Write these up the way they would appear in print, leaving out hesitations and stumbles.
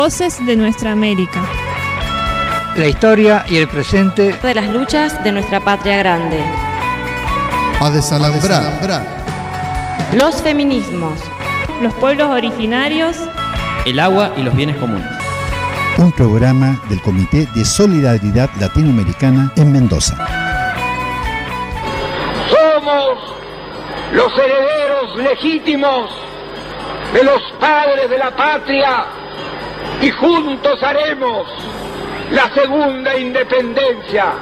Voces de nuestra América. La historia y el presente de las luchas de nuestra patria grande. A desalambrar. Los feminismos. Los pueblos originarios. El agua y los bienes comunes. Un programa del Comité de Solidaridad Latinoamericana en Mendoza. Somos los herederos legítimos de los padres de la patria y juntos haremos la segunda independencia.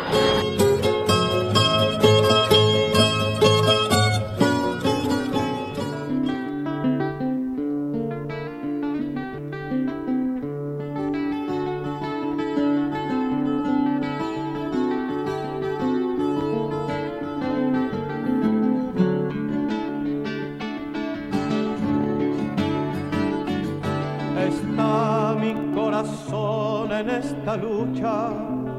Está mi corazón en esta lucha,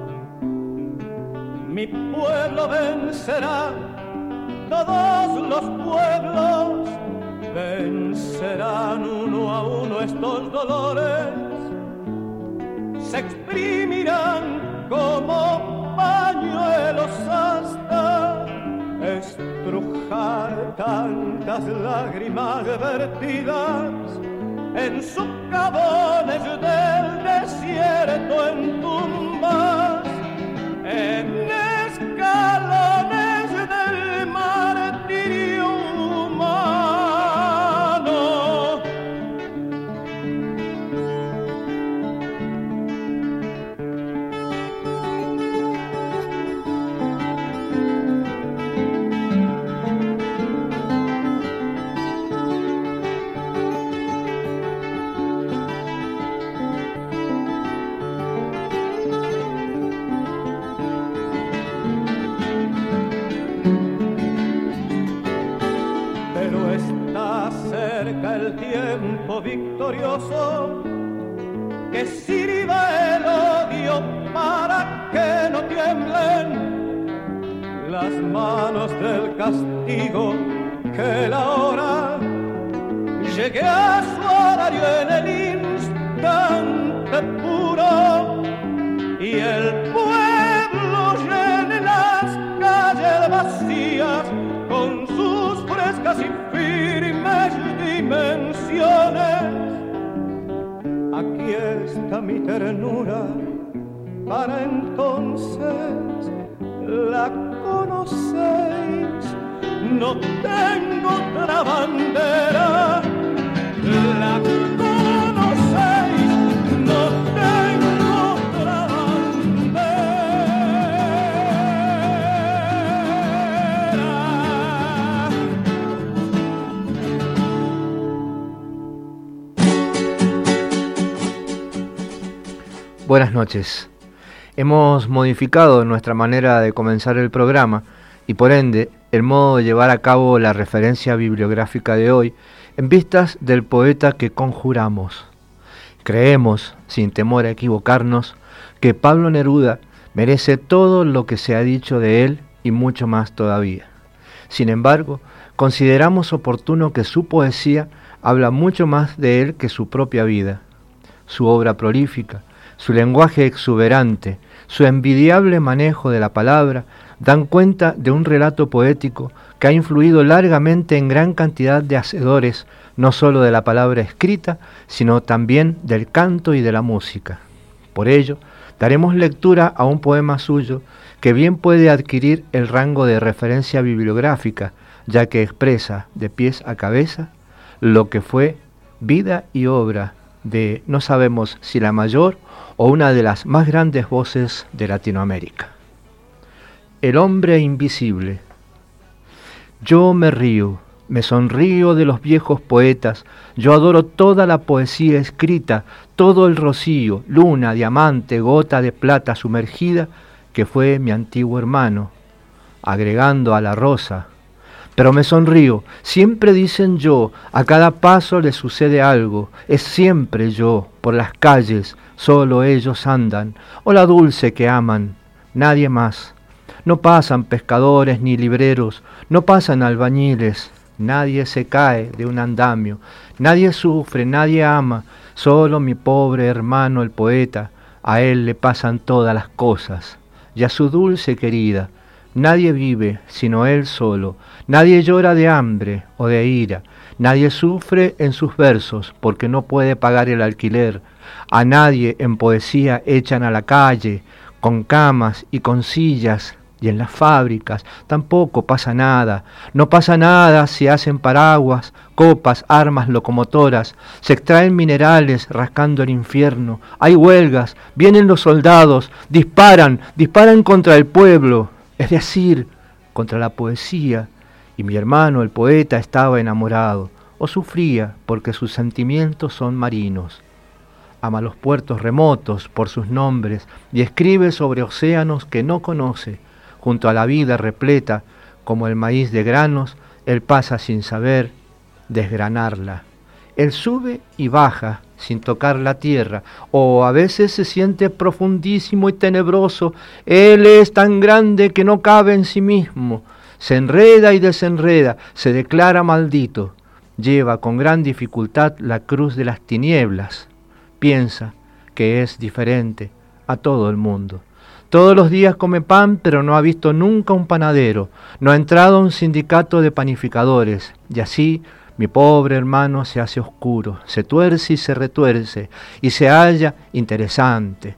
mi pueblo vencerá, todos los pueblos vencerán uno a uno estos dolores, se exprimirán como pañuelos hasta estrujar tantas lágrimas vertidas en socavones del desierto, en tumbas, en escalones del martirio humano. El tiempo victorioso que sirva el odio para que no tiemblen las manos del castigo, que la hora llegue a su horario en el instante puro y el pueblo llene las calles vacías con sus frescas y firmes dimensiones. Aquí está mi ternura, para entonces la conocéis. No tengo otra bandera, la conocéis. No tengo otra bandera. Buenas noches. Hemos modificado nuestra manera de comenzar el programa y por ende el modo de llevar a cabo la referencia bibliográfica de hoy en vistas del poeta que conjuramos. Creemos, sin temor a equivocarnos, que Pablo Neruda merece todo lo que se ha dicho de él y mucho más todavía. Sin embargo, consideramos oportuno que su poesía habla mucho más de él que su propia vida. Su obra prolífica, su lenguaje exuberante, su envidiable manejo de la palabra, dan cuenta de un relato poético que ha influido largamente en gran cantidad de hacedores, no solo de la palabra escrita, sino también del canto y de la música. Por ello, daremos lectura a un poema suyo que bien puede adquirir el rango de referencia bibliográfica, ya que expresa de pies a cabeza lo que fue vida y obra de, no sabemos si la mayor o una de las más grandes voces de Latinoamérica. El hombre invisible. Yo me río, me sonrío de los viejos poetas, yo adoro toda la poesía escrita, todo el rocío, luna, diamante, gota de plata sumergida, que fue mi antiguo hermano, agregando a la rosa. Pero me sonrío, siempre dicen yo, a cada paso le sucede algo, es siempre yo, por las calles, solo ellos andan, o la dulce que aman, nadie más. No pasan pescadores ni libreros, no pasan albañiles, nadie se cae de un andamio, nadie sufre, nadie ama, Solo mi pobre hermano el poeta, a él le pasan todas las cosas, y a su dulce querida. Nadie vive sino él solo, nadie llora de hambre o de ira, nadie sufre en sus versos porque no puede pagar el alquiler. A nadie en poesía echan a la calle, con camas y con sillas, y en las fábricas tampoco pasa nada. No pasa nada si hacen paraguas, copas, armas locomotoras, se extraen minerales rascando el infierno, hay huelgas, vienen los soldados, disparan contra el pueblo, es decir, contra la poesía. Y mi hermano el poeta estaba enamorado, o sufría porque sus sentimientos son marinos. Ama los puertos remotos por sus nombres y escribe sobre océanos que no conoce. Junto a la vida repleta, como el maíz de granos, él pasa sin saber desgranarla. Él sube y baja sin tocar la tierra, o a veces se siente profundísimo y tenebroso. Él es tan grande que no cabe en sí mismo. Se enreda y desenreda, se declara maldito. Lleva con gran dificultad la cruz de las tinieblas. Piensa que es diferente a todo el mundo. Todos los días come pan, pero no ha visto nunca un panadero, no ha entrado a un sindicato de panificadores, y así mi pobre hermano se hace oscuro, se tuerce y se retuerce, y se halla interesante,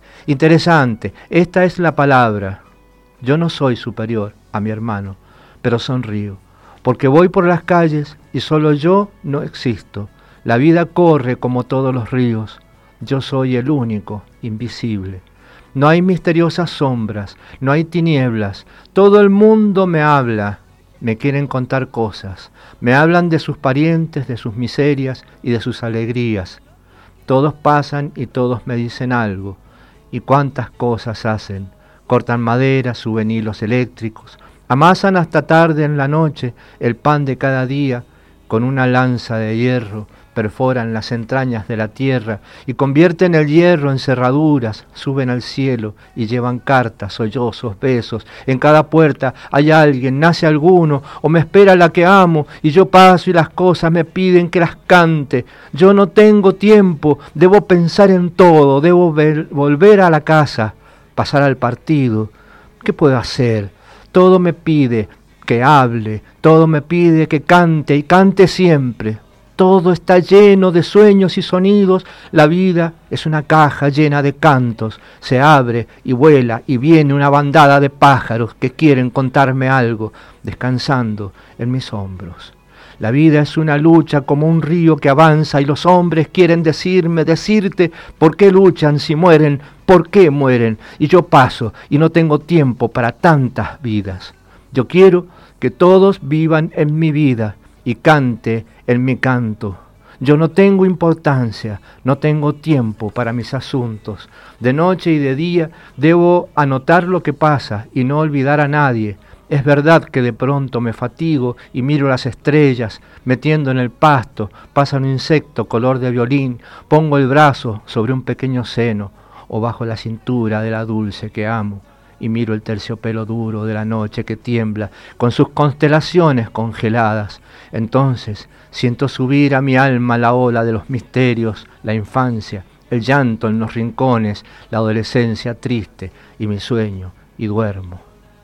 esta es la palabra. Yo no soy superior a mi hermano, pero sonrío, porque voy por las calles y solo yo no existo. La vida corre como todos los ríos, yo soy el único, invisible. No hay misteriosas sombras, no hay tinieblas, todo el mundo me habla, me quieren contar cosas, me hablan de sus parientes, de sus miserias y de sus alegrías. Todos pasan y todos me dicen algo, y cuántas cosas hacen, cortan madera, suben hilos eléctricos, amasan hasta tarde en la noche el pan de cada día, con una lanza de hierro, perforan las entrañas de la tierra y convierten el hierro en cerraduras, suben al cielo y llevan cartas, sollozos, besos. En cada puerta hay alguien, nace alguno, o me espera la que amo, y yo paso y las cosas me piden que las cante. Yo no tengo tiempo, debo pensar en todo, debo volver a la casa, pasar al partido. ¿Qué puedo hacer? Todo me pide que hable, todo me pide que cante y cante siempre. Todo está lleno de sueños y sonidos, la vida es una caja llena de cantos, se abre y vuela y viene una bandada de pájaros que quieren contarme algo, descansando en mis hombros. La vida es una lucha como un río que avanza y los hombres quieren decirte por qué luchan si mueren, por qué mueren, y yo paso y no tengo tiempo para tantas vidas. Yo quiero que todos vivan en mi vida y cante en mi canto. Yo no tengo importancia, no tengo tiempo para mis asuntos. De noche y de día debo anotar lo que pasa y no olvidar a nadie. Es verdad que de pronto me fatigo y miro las estrellas, metiendo en el pasto, pasa un insecto color de violín, pongo el brazo sobre un pequeño seno o bajo la cintura de la dulce que amo. Y miro el terciopelo duro de la noche que tiembla con sus constelaciones congeladas. Entonces siento subir a mi alma la ola de los misterios, la infancia, el llanto en los rincones, la adolescencia triste y mi sueño, y duermo.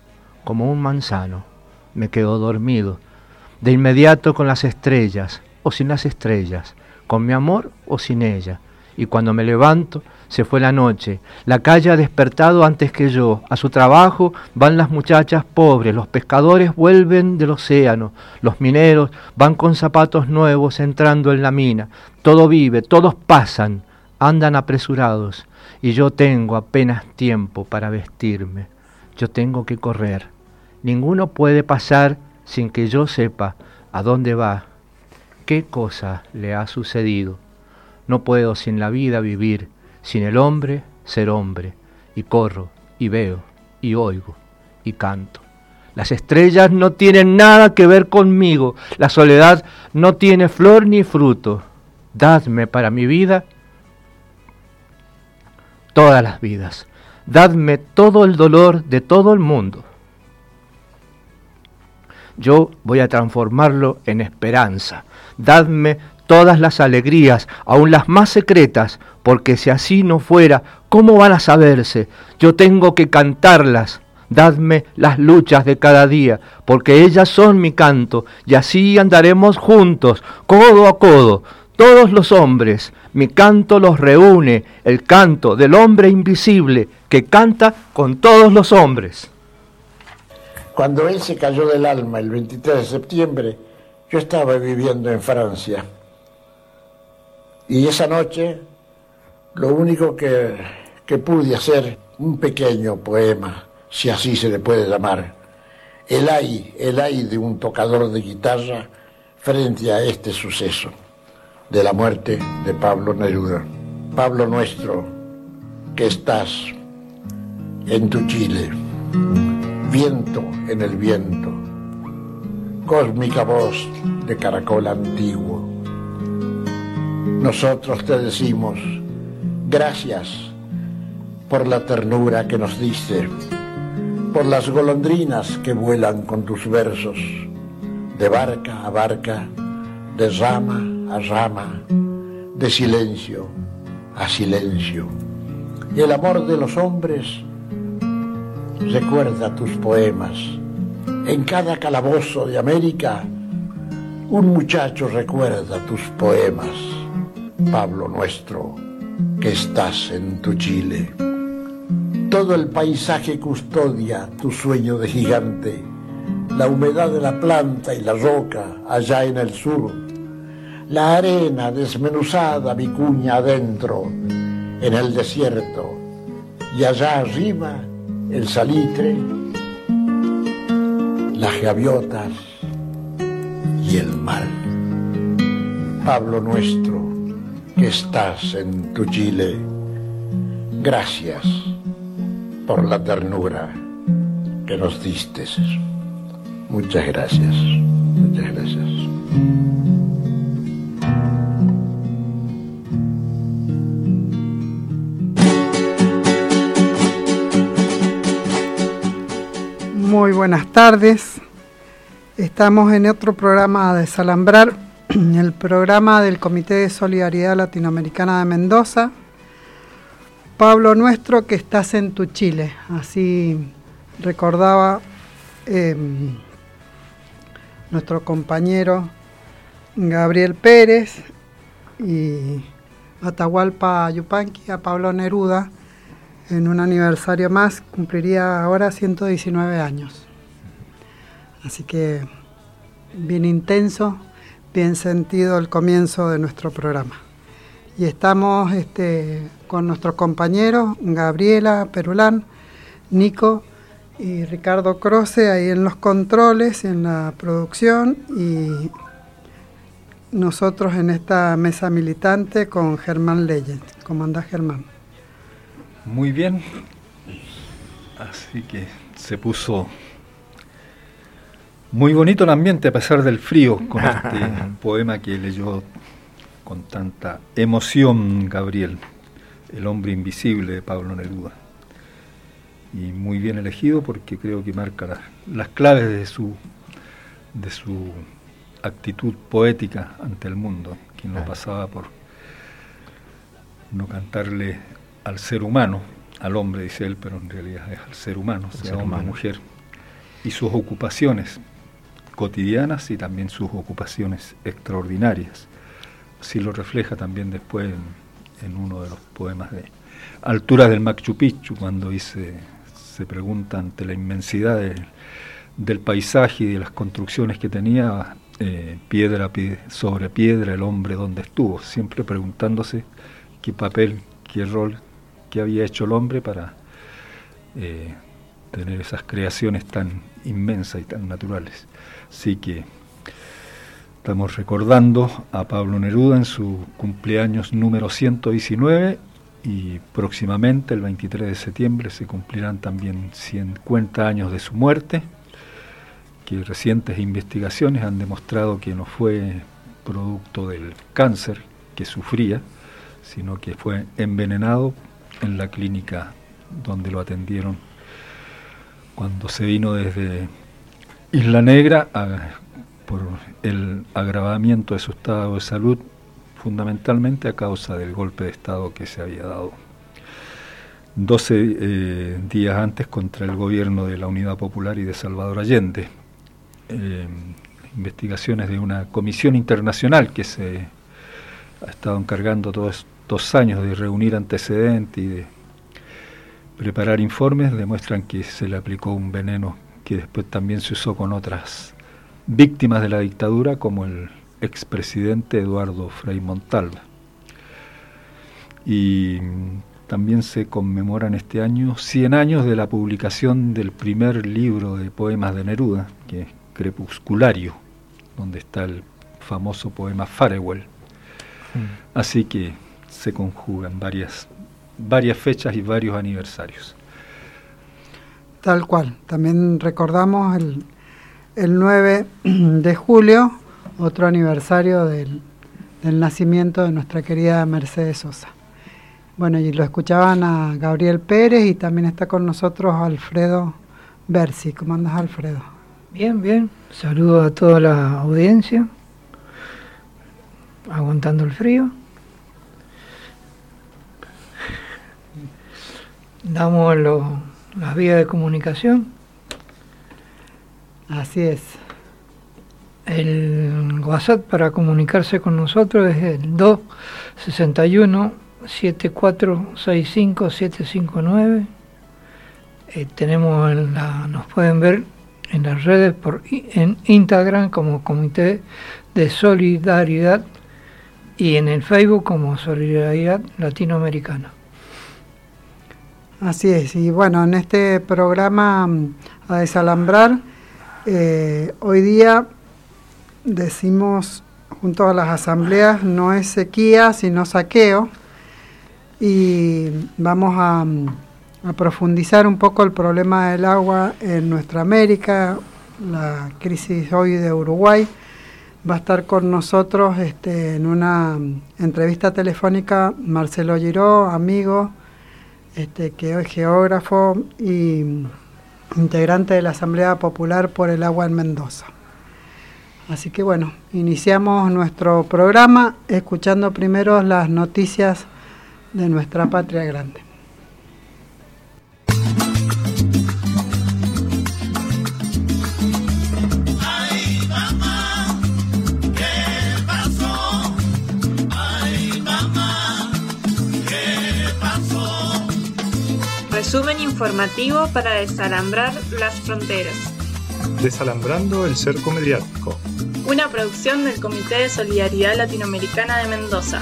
Como un manzano me quedo dormido, de inmediato con las estrellas o sin las estrellas, con mi amor o sin ella. Y cuando me levanto, se fue la noche, la calle ha despertado antes que yo, a su trabajo van las muchachas pobres, los pescadores vuelven del océano, los mineros van con zapatos nuevos entrando en la mina, todo vive, todos pasan, andan apresurados, y yo tengo apenas tiempo para vestirme, yo tengo que correr, ninguno puede pasar sin que yo sepa a dónde va, qué cosa le ha sucedido. No puedo sin la vida vivir, sin el hombre ser hombre, y corro, y veo, y oigo, y canto. Las estrellas no tienen nada que ver conmigo, la soledad no tiene flor ni fruto. Dadme para mi vida todas las vidas, dadme todo el dolor de todo el mundo. Yo voy a transformarlo en esperanza, dadme todas las alegrías, aun las más secretas, porque si así no fuera, ¿cómo van a saberse? Yo tengo que cantarlas. Dadme las luchas de cada día, porque ellas son mi canto, y así andaremos juntos, codo a codo, todos los hombres. Mi canto los reúne, el canto del hombre invisible, que canta con todos los hombres. Cuando él se cayó del alma el 23 de septiembre, yo estaba viviendo en Francia. Y esa noche, lo único que pude hacer, un pequeño poema, si así se le puede llamar, el ay de un tocador de guitarra frente a este suceso de la muerte de Pablo Neruda. Pablo nuestro, que estás en tu Chile, viento en el viento, cósmica voz de caracol antiguo. Nosotros te decimos gracias por la ternura que nos diste, por las golondrinas que vuelan con tus versos, de barca a barca, de rama a rama, de silencio a silencio. Y el amor de los hombres recuerda tus poemas. En cada calabozo de América, un muchacho recuerda tus poemas. Pablo nuestro, que estás en tu Chile. Todo el paisaje custodia tu sueño de gigante, la humedad de la planta y la roca allá en el sur, la arena desmenuzada vicuña adentro en el desierto, y allá arriba el salitre, las gaviotas y el mar. Pablo nuestro, que estás en tu Chile, gracias por la ternura que nos diste. Muchas gracias, muchas gracias. Muy buenas tardes. Estamos en otro programa de Desalambrar, el programa del Comité de Solidaridad Latinoamericana de Mendoza. Pablo nuestro, que estás en tu Chile. Así recordaba nuestro compañero Gabriel Pérez y Atahualpa Yupanqui a Pablo Neruda. En un aniversario más, cumpliría ahora 119 años. Así que bien intenso, bien sentido el comienzo de nuestro programa. Y estamos con nuestros compañeros, Gabriela Perulán, Nico y Ricardo Croce, ahí en los controles, en la producción, y nosotros en esta mesa militante con Germán Leyes. ¿Cómo andás, Germán? Muy bien, así que se puso muy bonito el ambiente a pesar del frío con este poema que leyó con tanta emoción Gabriel, El hombre invisible de Pablo Neruda. Y muy bien elegido porque creo que marca las claves de su actitud poética ante el mundo, que no pasaba por no cantarle al ser humano, al hombre, dice él, pero en realidad es al ser humano, sea hombre o mujer, y sus ocupaciones cotidianas y también sus ocupaciones extraordinarias. Así lo refleja también después en uno de los poemas de Alturas del Machu Picchu, cuando se pregunta ante la inmensidad del paisaje y de las construcciones que tenía, piedra sobre piedra, el hombre dónde estuvo, siempre preguntándose qué papel, qué rol que había hecho el hombre para tener esas creaciones tan inmensas y tan naturales. Así que estamos recordando a Pablo Neruda en su cumpleaños número 119 y próximamente, el 23 de septiembre, se cumplirán también 50 años de su muerte, que recientes investigaciones han demostrado que no fue producto del cáncer que sufría, sino que fue envenenado en la clínica donde lo atendieron cuando se vino desde Isla Negra por el agravamiento de su estado de salud fundamentalmente a causa del golpe de Estado que se había dado 12 días antes contra el gobierno de la Unidad Popular y de Salvador Allende. Investigaciones de una comisión internacional que se ha estado encargando todos estos años de reunir antecedentes y de preparar informes, demuestran que se le aplicó un veneno que después también se usó con otras víctimas de la dictadura, como el expresidente Eduardo Frei Montalva. Y también se conmemoran este año 100 años de la publicación del primer libro de poemas de Neruda, que es Crepusculario, donde está el famoso poema Farewell. Así que se conjugan varias fechas y varios aniversarios. Tal cual. También recordamos el 9 de julio, otro aniversario del nacimiento de nuestra querida Mercedes Sosa. Bueno, y lo escuchaban a Gabriel Pérez y también está con nosotros Alfredo Bersi. ¿Cómo andas, Alfredo? Bien, bien. Saludo a toda la audiencia, aguantando el frío. Damos las vías de comunicación. Así es. El WhatsApp para comunicarse con nosotros es el 261-7465-759. Nos pueden ver en las redes en Instagram como Comité de Solidaridad y en el Facebook como Solidaridad Latinoamericana. Así es, y bueno, en este programa a desalambrar, hoy día decimos junto a las asambleas, no es sequía sino saqueo, y vamos a profundizar un poco el problema del agua en nuestra América, la crisis hoy de Uruguay. Va a estar con nosotros en una entrevista telefónica Marcelo Giró, amigo, que es geógrafo y integrante de la Asamblea Popular por el Agua en Mendoza. Así que bueno, iniciamos nuestro programa escuchando primero las noticias de nuestra patria grande. Resumen informativo para desalambrar las fronteras. Desalambrando el cerco mediático. Una producción del Comité de Solidaridad Latinoamericana de Mendoza.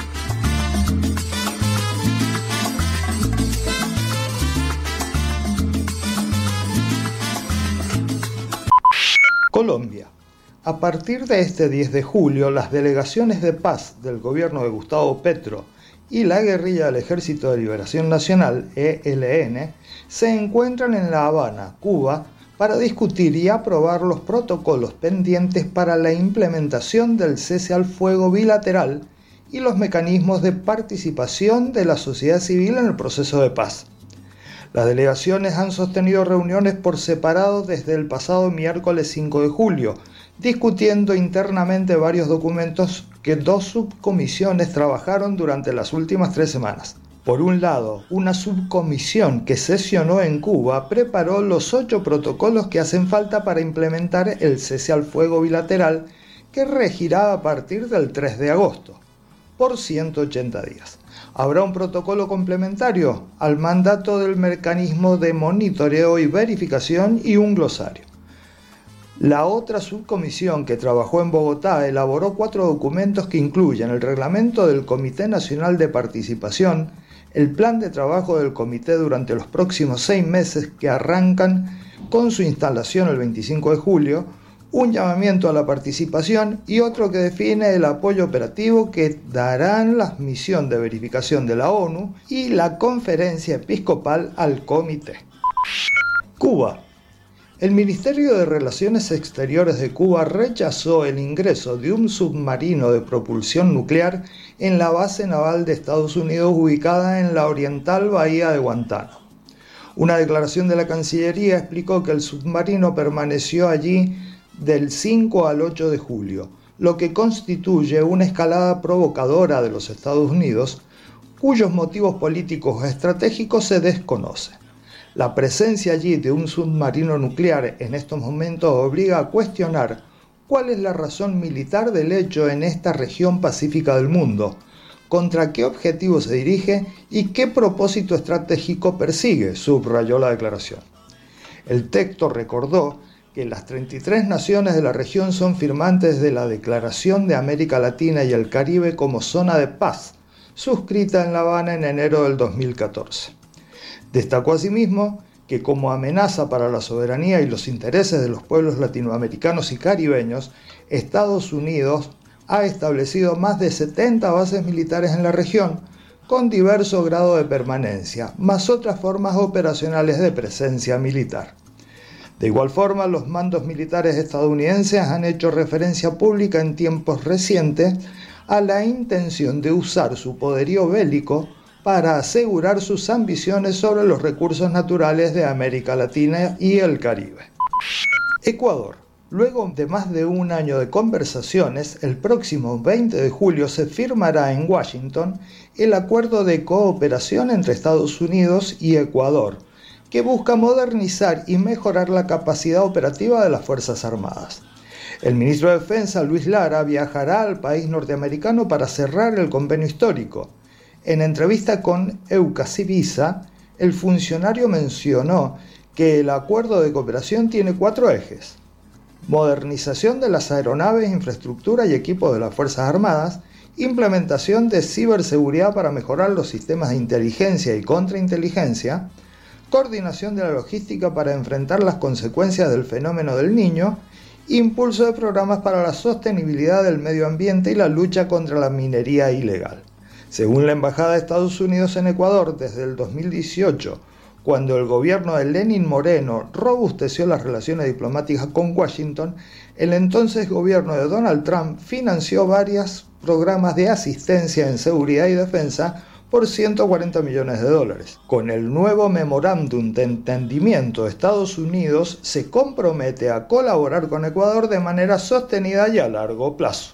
Colombia. A partir de este 10 de julio, las delegaciones de paz del gobierno de Gustavo Petro y la guerrilla del Ejército de Liberación Nacional, ELN, se encuentran en La Habana, Cuba, para discutir y aprobar los protocolos pendientes para la implementación del cese al fuego bilateral y los mecanismos de participación de la sociedad civil en el proceso de paz. Las delegaciones han sostenido reuniones por separado desde el pasado miércoles 5 de julio, discutiendo internamente varios documentos que dos subcomisiones trabajaron durante las últimas 3 semanas. Por un lado, una subcomisión que sesionó en Cuba preparó los 8 protocolos que hacen falta para implementar el cese al fuego bilateral que regirá a partir del 3 de agosto, por 180 días. Habrá un protocolo complementario al mandato del mecanismo de monitoreo y verificación y un glosario. La otra subcomisión que trabajó en Bogotá elaboró 4 documentos que incluyen el reglamento del Comité Nacional de Participación, el plan de trabajo del comité durante los próximos 6 meses que arrancan con su instalación el 25 de julio, un llamamiento a la participación y otro que define el apoyo operativo que darán la misión de verificación de la ONU y la conferencia episcopal al comité. Cuba. El Ministerio de Relaciones Exteriores de Cuba rechazó el ingreso de un submarino de propulsión nuclear en la base naval de Estados Unidos ubicada en la oriental bahía de Guantánamo. Una declaración de la Cancillería explicó que el submarino permaneció allí del 5 al 8 de julio, lo que constituye una escalada provocadora de los Estados Unidos, cuyos motivos políticos o estratégicos se desconocen. La presencia allí de un submarino nuclear en estos momentos obliga a cuestionar cuál es la razón militar del hecho en esta región pacífica del mundo, contra qué objetivo se dirige y qué propósito estratégico persigue, subrayó la declaración. El texto recordó que las 33 naciones de la región son firmantes de la Declaración de América Latina y el Caribe como zona de paz, suscrita en La Habana en enero del 2014. Destacó asimismo que como amenaza para la soberanía y los intereses de los pueblos latinoamericanos y caribeños, Estados Unidos ha establecido más de 70 bases militares en la región, con diverso grado de permanencia, más otras formas operacionales de presencia militar. De igual forma, los mandos militares estadounidenses han hecho referencia pública en tiempos recientes a la intención de usar su poderío bélico para asegurar sus ambiciones sobre los recursos naturales de América Latina y el Caribe. Ecuador. Luego de más de un año de conversaciones, el próximo 20 de julio se firmará en Washington el acuerdo de cooperación entre Estados Unidos y Ecuador, que busca modernizar y mejorar la capacidad operativa de las Fuerzas Armadas. El ministro de Defensa, Luis Lara, viajará al país norteamericano para cerrar el convenio histórico. En entrevista con Eucasivisa, el funcionario mencionó que el acuerdo de cooperación tiene 4 ejes: modernización de las aeronaves, infraestructura y equipos de las Fuerzas Armadas, implementación de ciberseguridad para mejorar los sistemas de inteligencia y contrainteligencia, coordinación de la logística para enfrentar las consecuencias del fenómeno del Niño, impulso de programas para la sostenibilidad del medio ambiente y la lucha contra la minería ilegal. Según la Embajada de Estados Unidos en Ecuador, desde el 2018, cuando el gobierno de Lenín Moreno robusteció las relaciones diplomáticas con Washington, el entonces gobierno de Donald Trump financió varios programas de asistencia en seguridad y defensa por $140 millones. Con el nuevo memorándum de entendimiento, Estados Unidos se compromete a colaborar con Ecuador de manera sostenida y a largo plazo.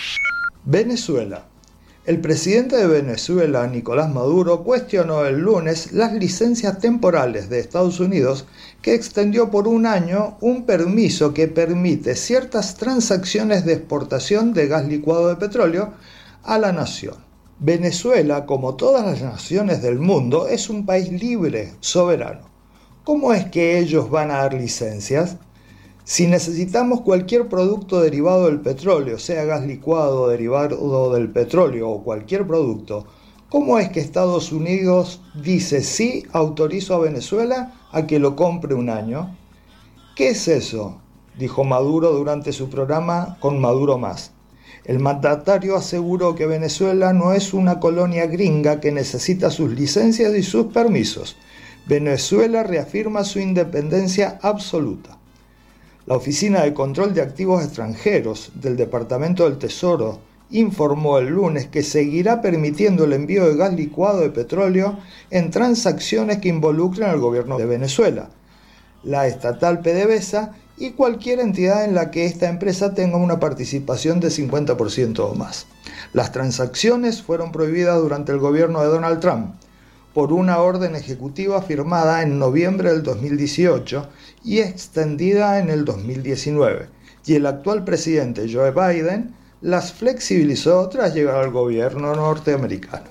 Venezuela. El presidente de Venezuela, Nicolás Maduro, cuestionó el lunes las licencias temporales de Estados Unidos que extendió por un año un permiso que permite ciertas transacciones de exportación de gas licuado de petróleo a la nación. Venezuela, como todas las naciones del mundo, es un país libre, soberano. ¿Cómo es que ellos van a dar licencias? Si necesitamos cualquier producto derivado del petróleo, sea gas licuado, derivado del petróleo o cualquier producto, ¿cómo es que Estados Unidos dice sí, autorizo a Venezuela a que lo compre un año? ¿Qué es eso?, dijo Maduro durante su programa Con Maduro Más. El mandatario aseguró que Venezuela no es una colonia gringa que necesita sus licencias y sus permisos. Venezuela reafirma su independencia absoluta. La Oficina de Control de Activos Extranjeros del Departamento del Tesoro informó el lunes que seguirá permitiendo el envío de gas licuado de petróleo en transacciones que involucren al gobierno de Venezuela, la estatal PDVSA y cualquier entidad en la que esta empresa tenga una participación de 50% o más. Las transacciones fueron prohibidas durante el gobierno de Donald Trump por una orden ejecutiva firmada en noviembre del 2018 y extendida en el 2019, y el actual presidente Joe Biden las flexibilizó tras llegar al gobierno norteamericano.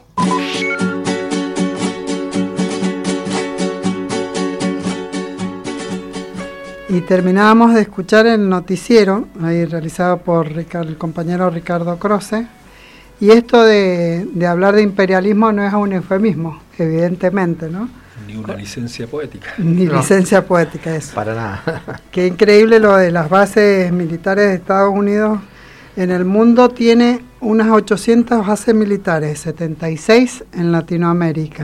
Y terminábamos de escuchar el noticiero, ahí realizado por el compañero Ricardo Croce, y esto de hablar de imperialismo no es un eufemismo, evidentemente, ¿no? Ni una licencia poética. Ni no. Licencia poética, eso. Para nada. Qué increíble lo de las bases militares de Estados Unidos. En el mundo tiene unas 800 bases militares, 76 en Latinoamérica.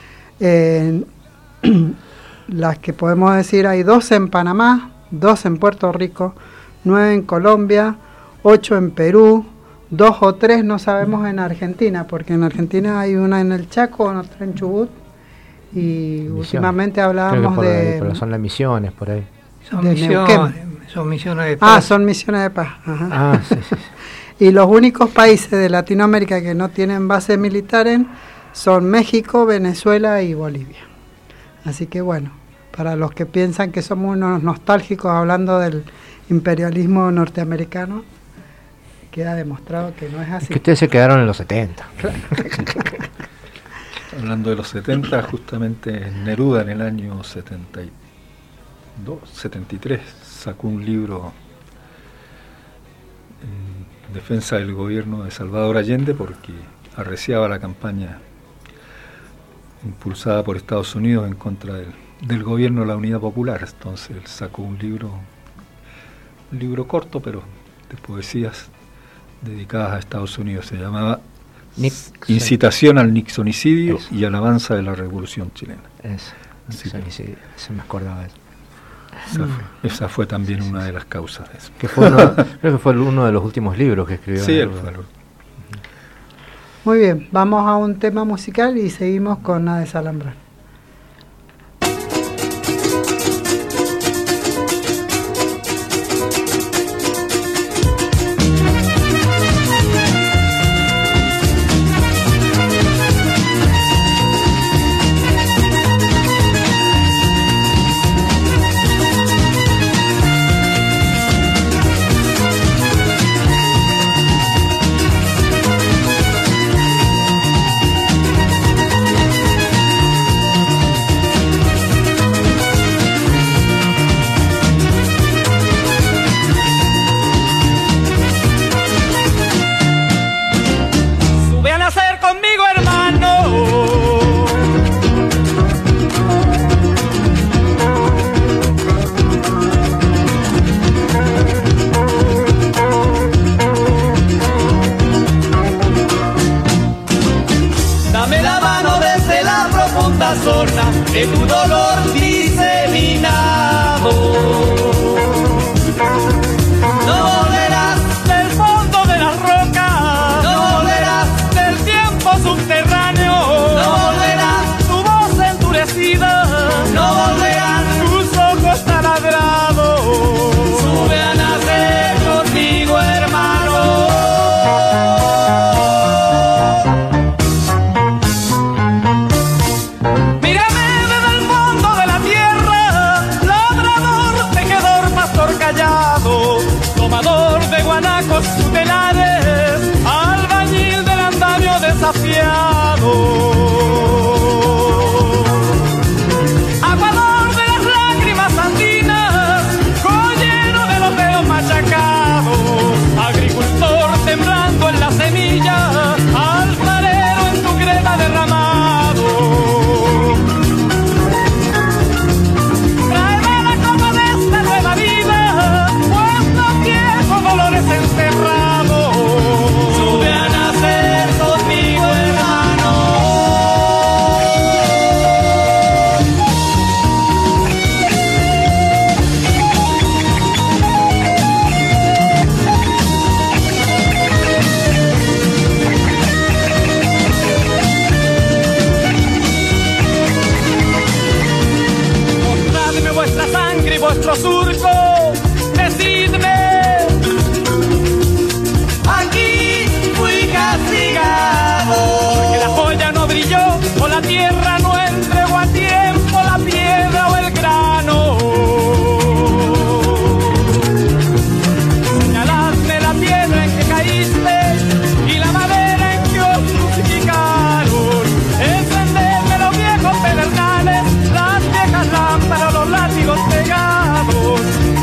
Las que podemos decir, hay 12 en Panamá, 2 en Puerto Rico, 9 en Colombia, 8 en Perú, 2 o 3 no sabemos en Argentina, porque en Argentina hay una en el Chaco, otra en Chubut, y Misiones. Últimamente hablábamos pero son las misiones por ahí. Son misiones de paz. Ah, son misiones de paz. Ajá. Ah, sí, sí. Y los únicos países de Latinoamérica que no tienen bases militares son México, Venezuela y Bolivia. Así que bueno, para los que piensan que somos unos nostálgicos hablando del imperialismo norteamericano, queda demostrado que no es así. Es que ustedes se quedaron en los 70. Hablando de los 70, justamente Neruda en el año 73 sacó un libro en defensa del gobierno de Salvador Allende porque arreciaba la campaña impulsada por Estados Unidos en contra del gobierno de la Unidad Popular. Entonces él sacó un libro corto, pero de poesías dedicadas a Estados Unidos. Se llamaba Incitación al Nixonicidio y Alabanza de la Revolución Chilena. Nixonicidio, se me acordaba de eso. Esa fue también una de las causas de eso. Que fue creo que fue uno de los últimos libros que escribió. Sí, él fue. Muy bien, vamos a un tema musical y seguimos con La Desalambrar. De tu dolor diseminado, no volverás del fondo de las rocas, no volverás del tiempo subterráneo, no volverás tu voz endurecida, no volverán tus ojos taladrados. Sube a nacer conmigo, hermano. Guanacos tutelares, albañil del andamio desafiado, aguador de las lágrimas andinas, joyero de los dedos machacados, agricultor temblando en la semilla, alfarero en tu greda derramado. Tráeme la copa de esta nueva vida, dolores encerrados. Sube a nacer conmigo, hermano. Mostradme vuestra sangre y vuestro surco. Decidme. Porque la joya no brilló, o la tierra no entregó a tiempo la piedra o el grano. Señaladme la piedra en que caíste y la madera en que os crucificaron. Encendedme los viejos pedernales, las viejas lámparas, los látigos pegados.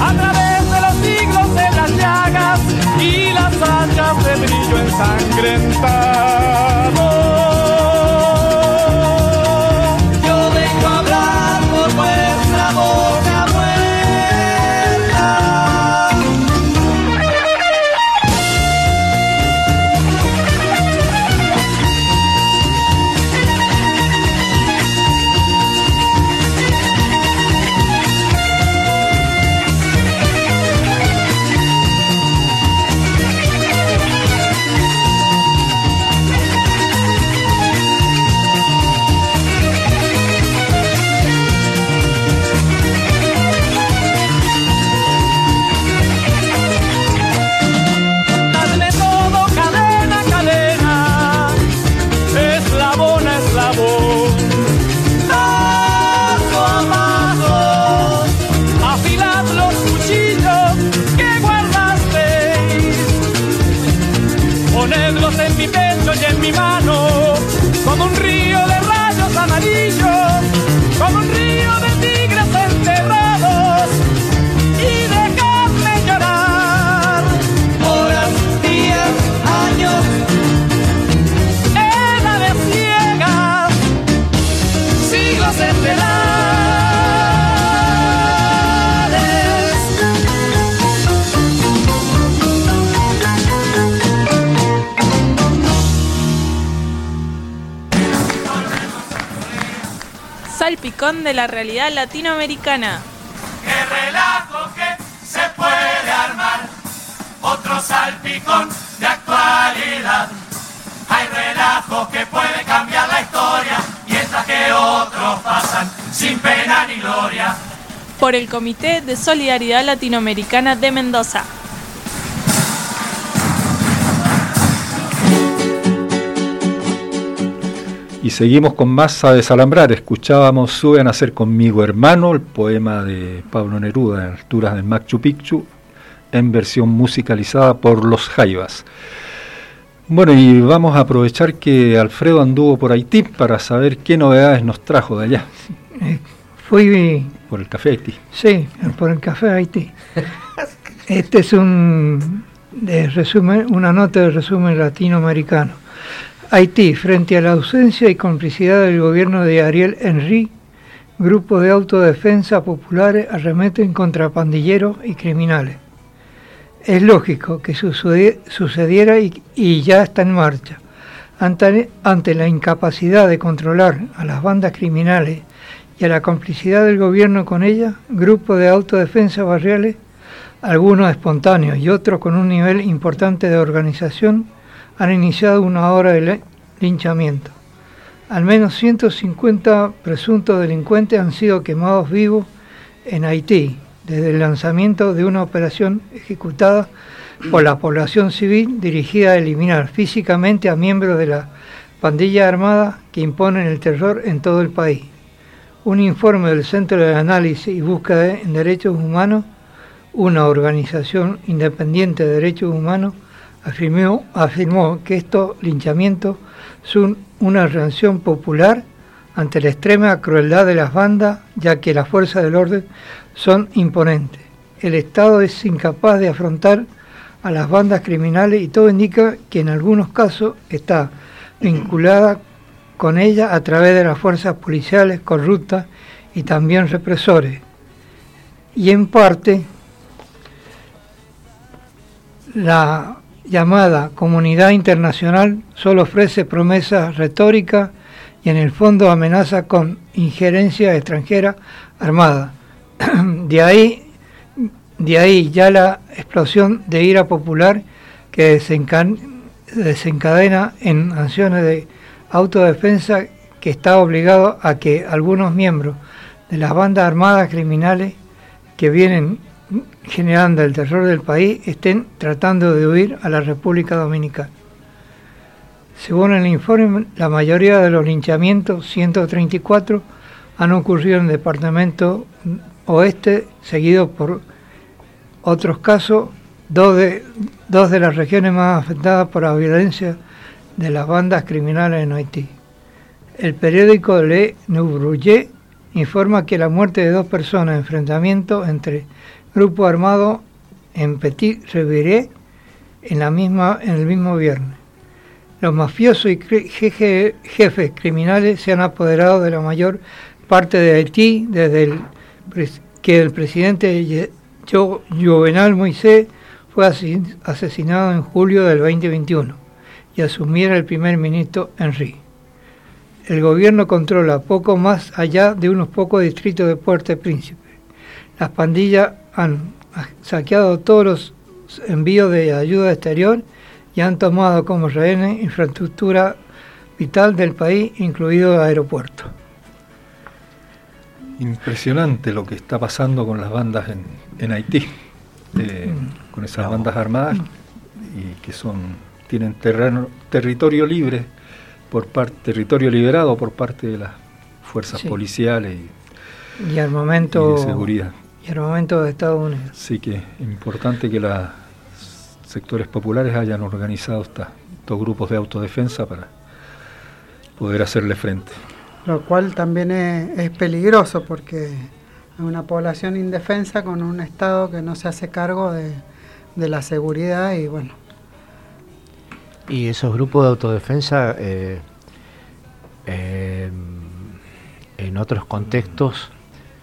los estelares. Salpicón de la realidad latinoamericana. ¡Qué relajo que se puede armar! Otro salpicón de actualidad. Hay relajos que pueden cambiar la historia, mientras que otros pasan sin pena ni gloria. Por el Comité de Solidaridad Latinoamericana de Mendoza. Y seguimos con más a desalambrar. Escuchábamos Sube a nacer conmigo, hermano, el poema de Pablo Neruda, en alturas del Machu Picchu, en versión musicalizada por Los Jaivas. Bueno, y vamos a aprovechar que Alfredo anduvo por Haití para saber qué novedades nos trajo de allá. Fui... Por el Café Haití. Sí, por el Café Haití. Este es una nota de resumen latinoamericano. Haití, frente a la ausencia y complicidad del gobierno de Ariel Henry, grupos de autodefensa populares arremeten contra pandilleros y criminales. Es lógico que sucediera y ya está en marcha. Ante la incapacidad de controlar a las bandas criminales y a la complicidad del gobierno con ellas, grupos de autodefensa barriales, algunos espontáneos y otros con un nivel importante de organización, han iniciado una hora de linchamiento. Al menos 150 presuntos delincuentes han sido quemados vivos en Haití desde el lanzamiento de una operación ejecutada por la población civil dirigida a eliminar físicamente a miembros de la pandilla armada que imponen el terror en todo el país. Un informe del Centro de Análisis y Búsqueda en Derechos Humanos, una organización independiente de derechos humanos, afirmó que estos linchamientos son una reacción popular ante la extrema crueldad de las bandas, ya que las fuerzas del orden son imponentes. El Estado es incapaz de afrontar a las bandas criminales y todo indica que en algunos casos está vinculada con ellas a través de las fuerzas policiales corruptas y también represores. Y en parte, la llamada comunidad internacional solo ofrece promesas retóricas y en el fondo amenaza con injerencia extranjera armada. De ahí ya la explosión de ira popular que desencadena en acciones de autodefensa que está obligado a que algunos miembros de las bandas armadas criminales que vienen generando el terror del país estén tratando de huir a la República Dominicana. Según el informe, la mayoría de los linchamientos, 134, han ocurrido en el departamento oeste, seguido por otros casos, dos de las regiones más afectadas por la violencia de las bandas criminales en Haití. El periódico Le Nouveau informa que la muerte de 2 personas en enfrentamientos entre grupos armados en Petit Reviré en el mismo viernes. Los mafiosos y jefes criminales se han apoderado de la mayor parte de Haití desde que el presidente Jovenel Moïse fue asesinado en julio del 2021 y asumiera el primer ministro Henry. El gobierno controla poco más allá de unos pocos distritos de Puerto Príncipe. Las pandillas han saqueado todos los envíos de ayuda exterior y han tomado como rehenes infraestructura vital del país, incluido el aeropuerto. Impresionante lo que está pasando con las bandas en Haití, con esas bandas armadas y que tienen territorio libre territorio liberado por parte de las fuerzas policiales y armamento y de seguridad. Y armamento de Estados Unidos. Sí, que es importante que los sectores populares hayan organizado estos grupos de autodefensa para poder hacerle frente. Lo cual también es peligroso porque es una población indefensa con un Estado que no se hace cargo de la seguridad y bueno. Y esos grupos de autodefensa en otros contextos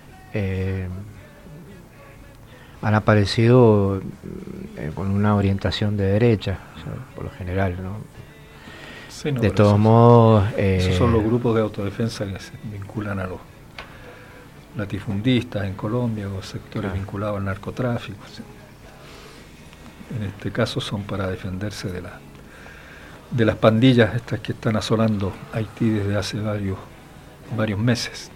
han aparecido con una orientación de derecha, o sea, por lo general, ¿no? Sí, no, de todos modos... esos son los grupos de autodefensa que se vinculan a los latifundistas en Colombia o sectores vinculados al narcotráfico. ¿Sí? En este caso son para defenderse de las pandillas estas que están asolando Haití desde hace varios meses.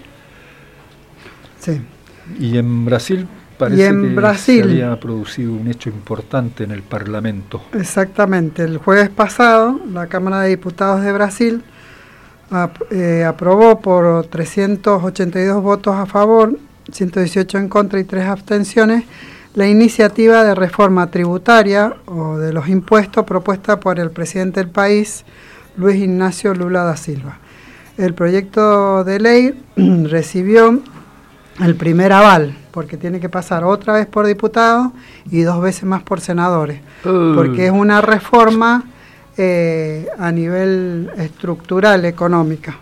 Sí. Y en Brasil parece que se había producido un hecho importante en el Parlamento. Exactamente. El jueves pasado, la Cámara de Diputados de Brasil aprobó por 382 votos a favor, 118 en contra y 3 abstenciones, la iniciativa de reforma tributaria o de los impuestos propuesta por el presidente del país, Luis Ignacio Lula da Silva. El proyecto de ley recibió el primer aval, porque tiene que pasar otra vez por diputados y 2 veces más por senadores, porque es una reforma a nivel estructural, económica,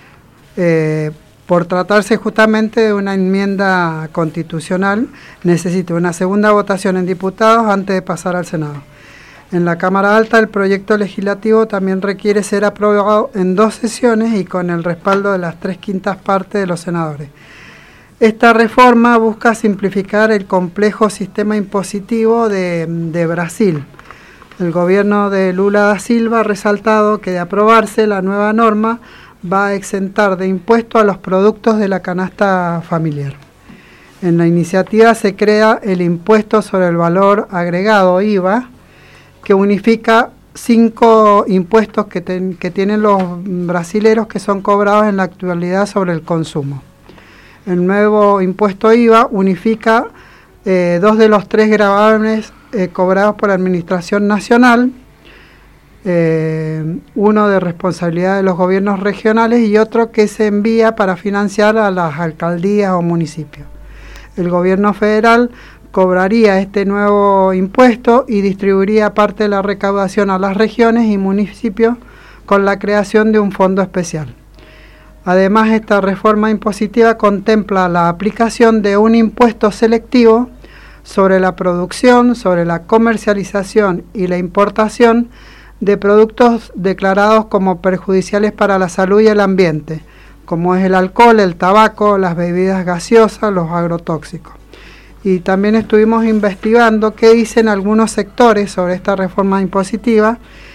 por tratarse justamente de una enmienda constitucional, necesita una segunda votación en diputados antes de pasar al Senado. En la Cámara Alta el proyecto legislativo también requiere ser aprobado en 2 sesiones y con el respaldo de las 3/5 partes de los senadores. Esta reforma busca simplificar el complejo sistema impositivo de Brasil. El gobierno de Lula da Silva ha resaltado que de aprobarse la nueva norma va a exentar de impuesto a los productos de la canasta familiar. En la iniciativa se crea el impuesto sobre el valor agregado, IVA, que unifica 5 impuestos que tienen los brasileros que son cobrados en la actualidad sobre el consumo. El nuevo impuesto IVA unifica 2 de los 3 gravámenes cobrados por la Administración Nacional, uno de responsabilidad de los gobiernos regionales y otro que se envía para financiar a las alcaldías o municipios. El gobierno federal cobraría este nuevo impuesto y distribuiría parte de la recaudación a las regiones y municipios con la creación de un fondo especial. Además, esta reforma impositiva contempla la aplicación de un impuesto selectivo sobre la producción, sobre la comercialización y la importación de productos declarados como perjudiciales para la salud y el ambiente, como es el alcohol, el tabaco, las bebidas gaseosas, los agrotóxicos. Y también estuvimos investigando qué dicen algunos sectores sobre esta reforma impositiva.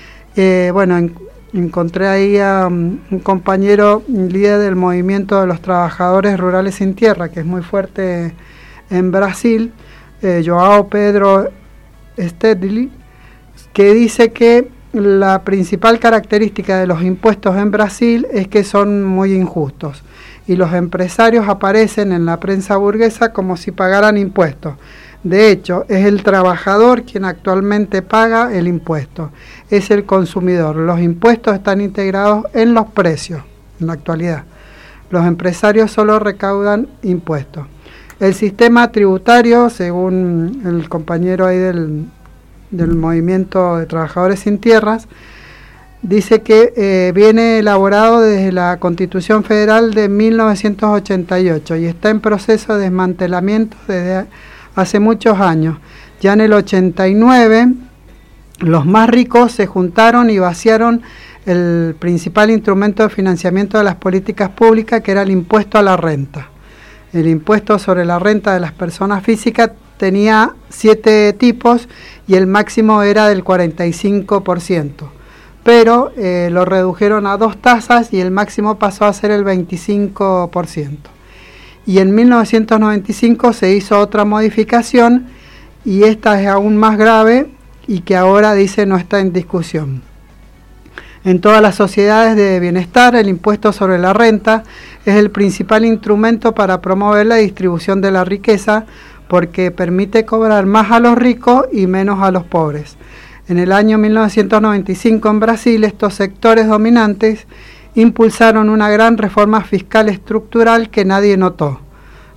Encontré ahí a un compañero líder del movimiento de los trabajadores rurales sin tierra, que es muy fuerte en Brasil, João Pedro Stedley, que dice que la principal característica de los impuestos en Brasil es que son muy injustos y los empresarios aparecen en la prensa burguesa como si pagaran impuestos. De hecho, es el trabajador quien actualmente paga el impuesto, es el consumidor. Los impuestos están integrados en los precios en la actualidad. Los empresarios solo recaudan impuestos. El sistema tributario, según el compañero ahí del Movimiento de Trabajadores Sin Tierras, dice que viene elaborado desde la Constitución Federal de 1988 y está en proceso de desmantelamiento desde hace muchos años. Ya en el 89, los más ricos se juntaron y vaciaron el principal instrumento de financiamiento de las políticas públicas, que era el impuesto a la renta. El impuesto sobre la renta de las personas físicas tenía 7 tipos y el máximo era del 45%, pero lo redujeron a 2 tasas y el máximo pasó a ser el 25%. Y en 1995 se hizo otra modificación y esta es aún más grave y que ahora dice no está en discusión. En todas las sociedades de bienestar, el impuesto sobre la renta es el principal instrumento para promover la distribución de la riqueza, porque permite cobrar más a los ricos y menos a los pobres. En el año 1995 en Brasil, estos sectores dominantes impulsaron una gran reforma fiscal estructural que nadie notó.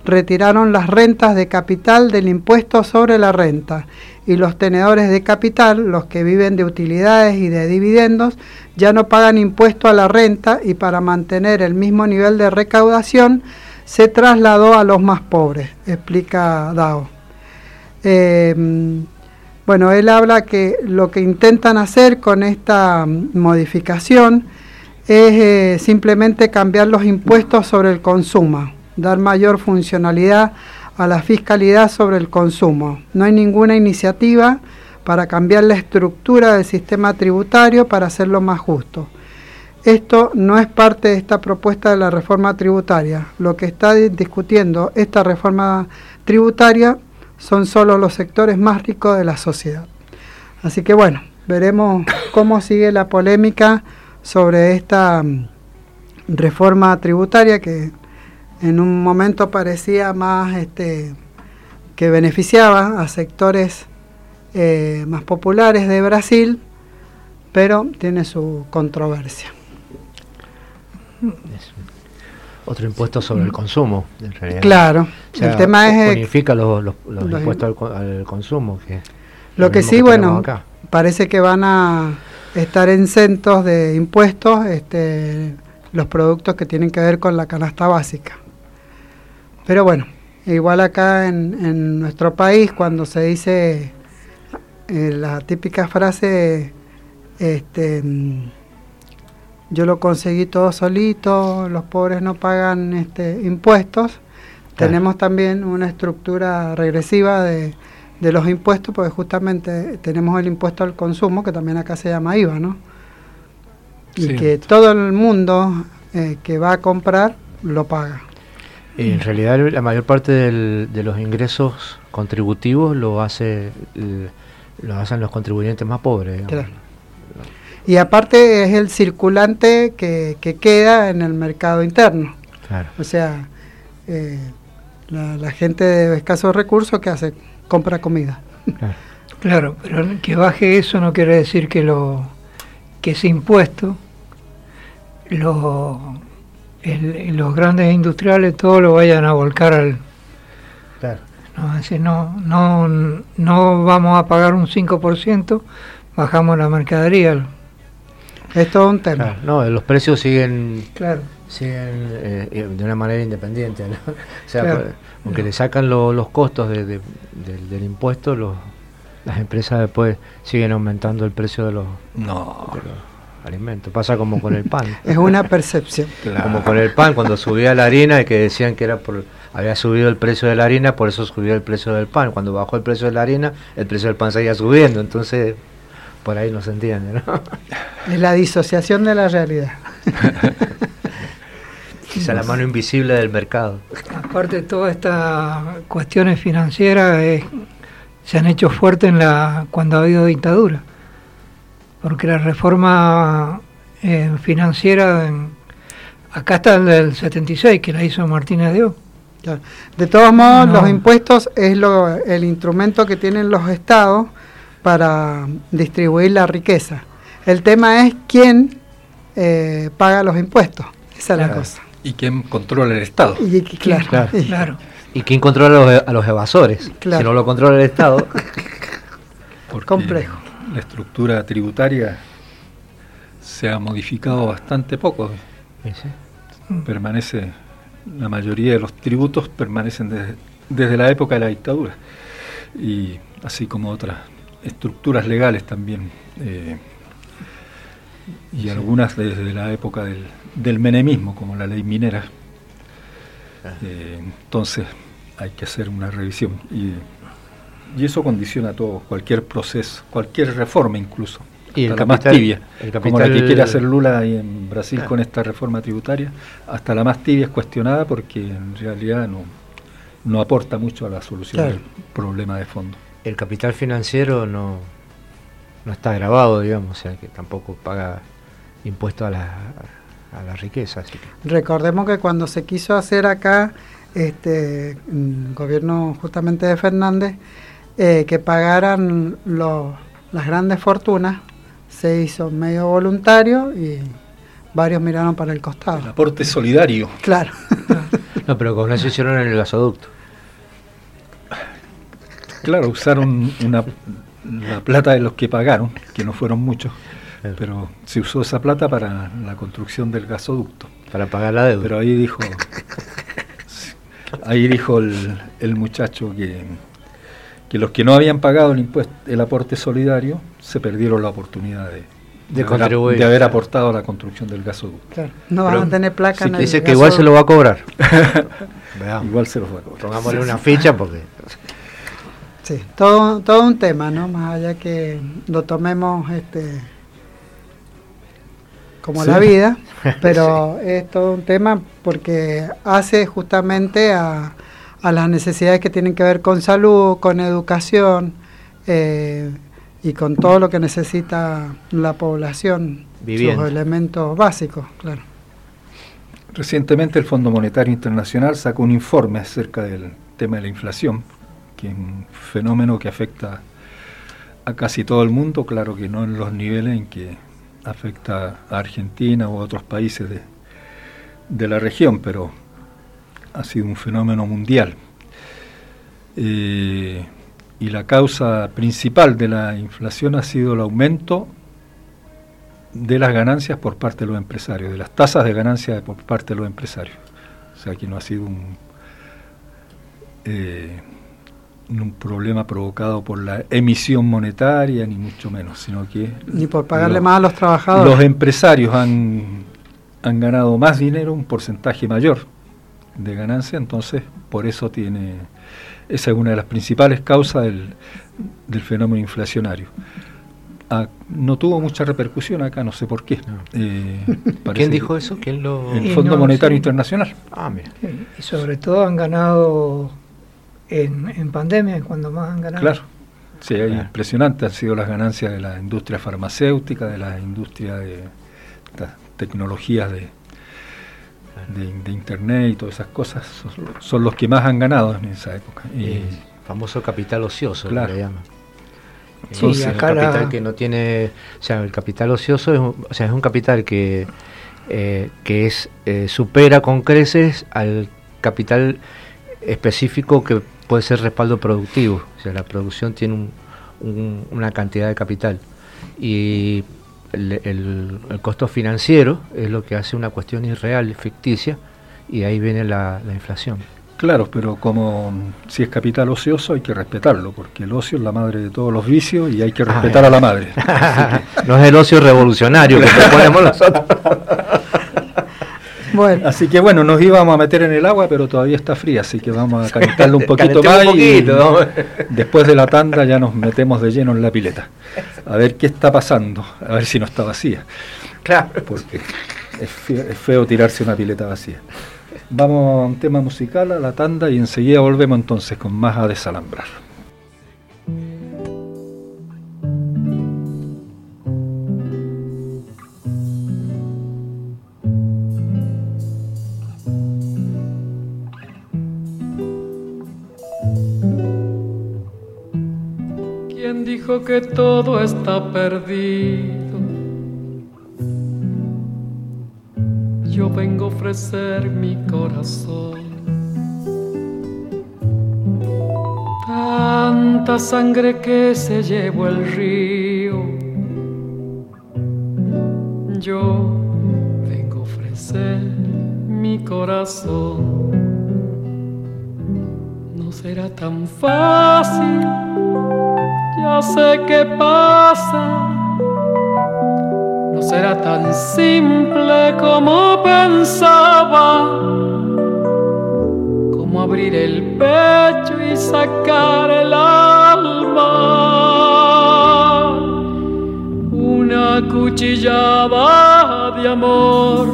retiraron las rentas de capital del impuesto sobre la renta, y los tenedores de capital, los que viven de utilidades y de dividendos, ya no pagan impuesto a la renta, y para mantener el mismo nivel de recaudación se trasladó a los más pobres, explica Dao. Bueno, él habla que lo que intentan hacer con esta modificación es simplemente cambiar los impuestos sobre el consumo, dar mayor funcionalidad a la fiscalidad sobre el consumo. No hay ninguna iniciativa para cambiar la estructura del sistema tributario para hacerlo más justo. Esto no es parte de esta propuesta de la reforma tributaria. Lo que está discutiendo esta reforma tributaria son solo los sectores más ricos de la sociedad. Así que bueno, veremos cómo sigue la polémica sobre esta reforma tributaria que en un momento parecía más que beneficiaba a sectores más populares de Brasil, pero tiene su controversia. Otro impuesto sobre el consumo, en realidad. Claro, o sea, el tema es... Bonifica los impuestos al consumo. Lo que sí, bueno, parece que van a estar exentos de impuestos los productos que tienen que ver con la canasta básica. Pero bueno, igual acá en nuestro país, cuando se dice la típica frase, yo lo conseguí todo solito, los pobres no pagan impuestos, claro. Tenemos también una estructura regresiva de los impuestos, porque justamente tenemos el impuesto al consumo, que también acá se llama IVA, ¿no? Y sí, que todo el mundo que va a comprar lo paga. En realidad la mayor parte de los ingresos contributivos lo hacen los contribuyentes más pobres. Claro. Y aparte es el circulante que queda en el mercado interno. Claro. O sea, la gente de escasos recursos que hace, compra comida. Claro, pero que baje eso no quiere decir que ese impuesto los grandes industriales todo lo vayan a volcar al... Claro. No, es decir, no vamos a pagar un 5%, bajamos la mercadería. Es todo un tema. Claro, no, los precios siguen de una manera independiente, ¿no? O sea, claro, aunque le sacan los costos del impuesto, las empresas después siguen aumentando el precio de los alimentos. Pasa como con el pan. Es una percepción. Claro. Como con el pan, cuando subía la harina, que decían que había subido el precio de la harina, por eso subió el precio del pan. Cuando bajó el precio de la harina, el precio del pan seguía subiendo. Entonces, por ahí no se entiende, ¿no? Es la disociación de la realidad. Esa es la mano invisible del mercado. Aparte de todas estas cuestiones financieras, se han hecho fuertes cuando ha habido dictadura. Porque la reforma financiera, acá está el del 76, que la hizo Martínez de O. De todos modos, los impuestos es el instrumento que tienen los estados para distribuir la riqueza. El tema es quién paga los impuestos. Esa es la cosa. ¿Y quién controla el Estado? Claro. ¿Y quién controla a los evasores? Claro. Si no lo controla el Estado. Complejo. La estructura tributaria se ha modificado bastante poco. ¿Sí? Permanece, la mayoría de los tributos permanecen desde la época de la dictadura, y así como otras estructuras legales también, y algunas desde la época del menemismo, como la ley minera. Entonces hay que hacer una revisión, y eso condiciona todo, cualquier proceso, cualquier reforma incluso, y hasta la más tibia, como la que quiere hacer Lula ahí en Brasil con esta reforma tributaria, hasta la más tibia es cuestionada porque en realidad no aporta mucho a la solución del problema de fondo. El capital financiero no está grabado, digamos, o sea que tampoco paga impuesto a la riqueza. Así que. Recordemos que cuando se quiso hacer acá, gobierno justamente de Fernández, que pagaran las grandes fortunas, se hizo medio voluntario y varios miraron para el costado. El aporte solidario. Claro. No, pero con eso hicieron en el gasoducto. Claro, usaron la plata de los que pagaron, que no fueron muchos, pero se usó esa plata para la construcción del gasoducto. Para pagar la deuda. Pero ahí dijo el muchacho que los que no habían pagado el aporte solidario se perdieron la oportunidad de haber aportado a la construcción del gasoducto. Claro. No van a tener placa en el dice que igual se lo va a cobrar. Igual se los va a cobrar. Pongámosle una ficha porque... Sí, todo un tema, ¿no? Más allá que lo tomemos como la vida, pero es todo un tema porque hace justamente a las necesidades que tienen que ver con salud, con educación y con todo lo que necesita la población, vivienda. Sus elementos básicos, claro. Recientemente el Fondo Monetario Internacional sacó un informe acerca del tema de la inflación, que es un fenómeno que afecta a casi todo el mundo, claro que no en los niveles en que afecta a Argentina o a otros países de la región, pero ha sido un fenómeno mundial. Y la causa principal de la inflación ha sido el aumento de las ganancias por parte de los empresarios, de las tasas de ganancias por parte de los empresarios. O sea que no ha sido un problema provocado por la emisión monetaria, ni mucho menos, sino que... Ni por pagarle más a los trabajadores. Los empresarios han ganado más dinero, un porcentaje mayor de ganancia, entonces por eso esa es una de las principales causas del fenómeno inflacionario. No tuvo mucha repercusión acá, no sé por qué. ¿Quién dijo eso? El Fondo Monetario Internacional. Ah, mira. Y sobre todo han ganado en pandemia, cuando más han ganado. Claro, sí, impresionante han sido las ganancias de la industria farmacéutica, de la industria de tecnologías de internet y todas esas cosas, son los que más han ganado en esa época. Y famoso capital ocioso, claro. Le llaman. Sí, acá el capital que no tiene, o sea, el capital ocioso es un capital que supera con creces al capital específico que puede ser respaldo productivo. O sea, la producción tiene una cantidad de capital y el costo financiero es lo que hace una cuestión irreal, ficticia, y ahí viene la inflación. Claro, pero como si es capital ocioso hay que respetarlo, porque el ocio es la madre de todos los vicios y hay que respetar a la madre. No es el ocio revolucionario que proponemos nosotros. Bueno. Así que bueno, nos íbamos a meter en el agua, pero todavía está fría, así que vamos a calentarlo un poquito más y después de la tanda ya nos metemos de lleno en la pileta. A ver qué está pasando, a ver si no está vacía. Claro. Porque es feo tirarse una pileta vacía. Vamos a un tema musical, a la tanda, y enseguida volvemos entonces con más a Desalambrar. ¿Quién dijo que todo está perdido? Yo vengo a ofrecer mi corazón. Tanta sangre que se llevó el río. Yo vengo a ofrecer mi corazón. No será tan fácil, ya sé qué pasa. No será tan simple como pensaba, como abrir el pecho y sacar el alma. Una cuchillada de amor,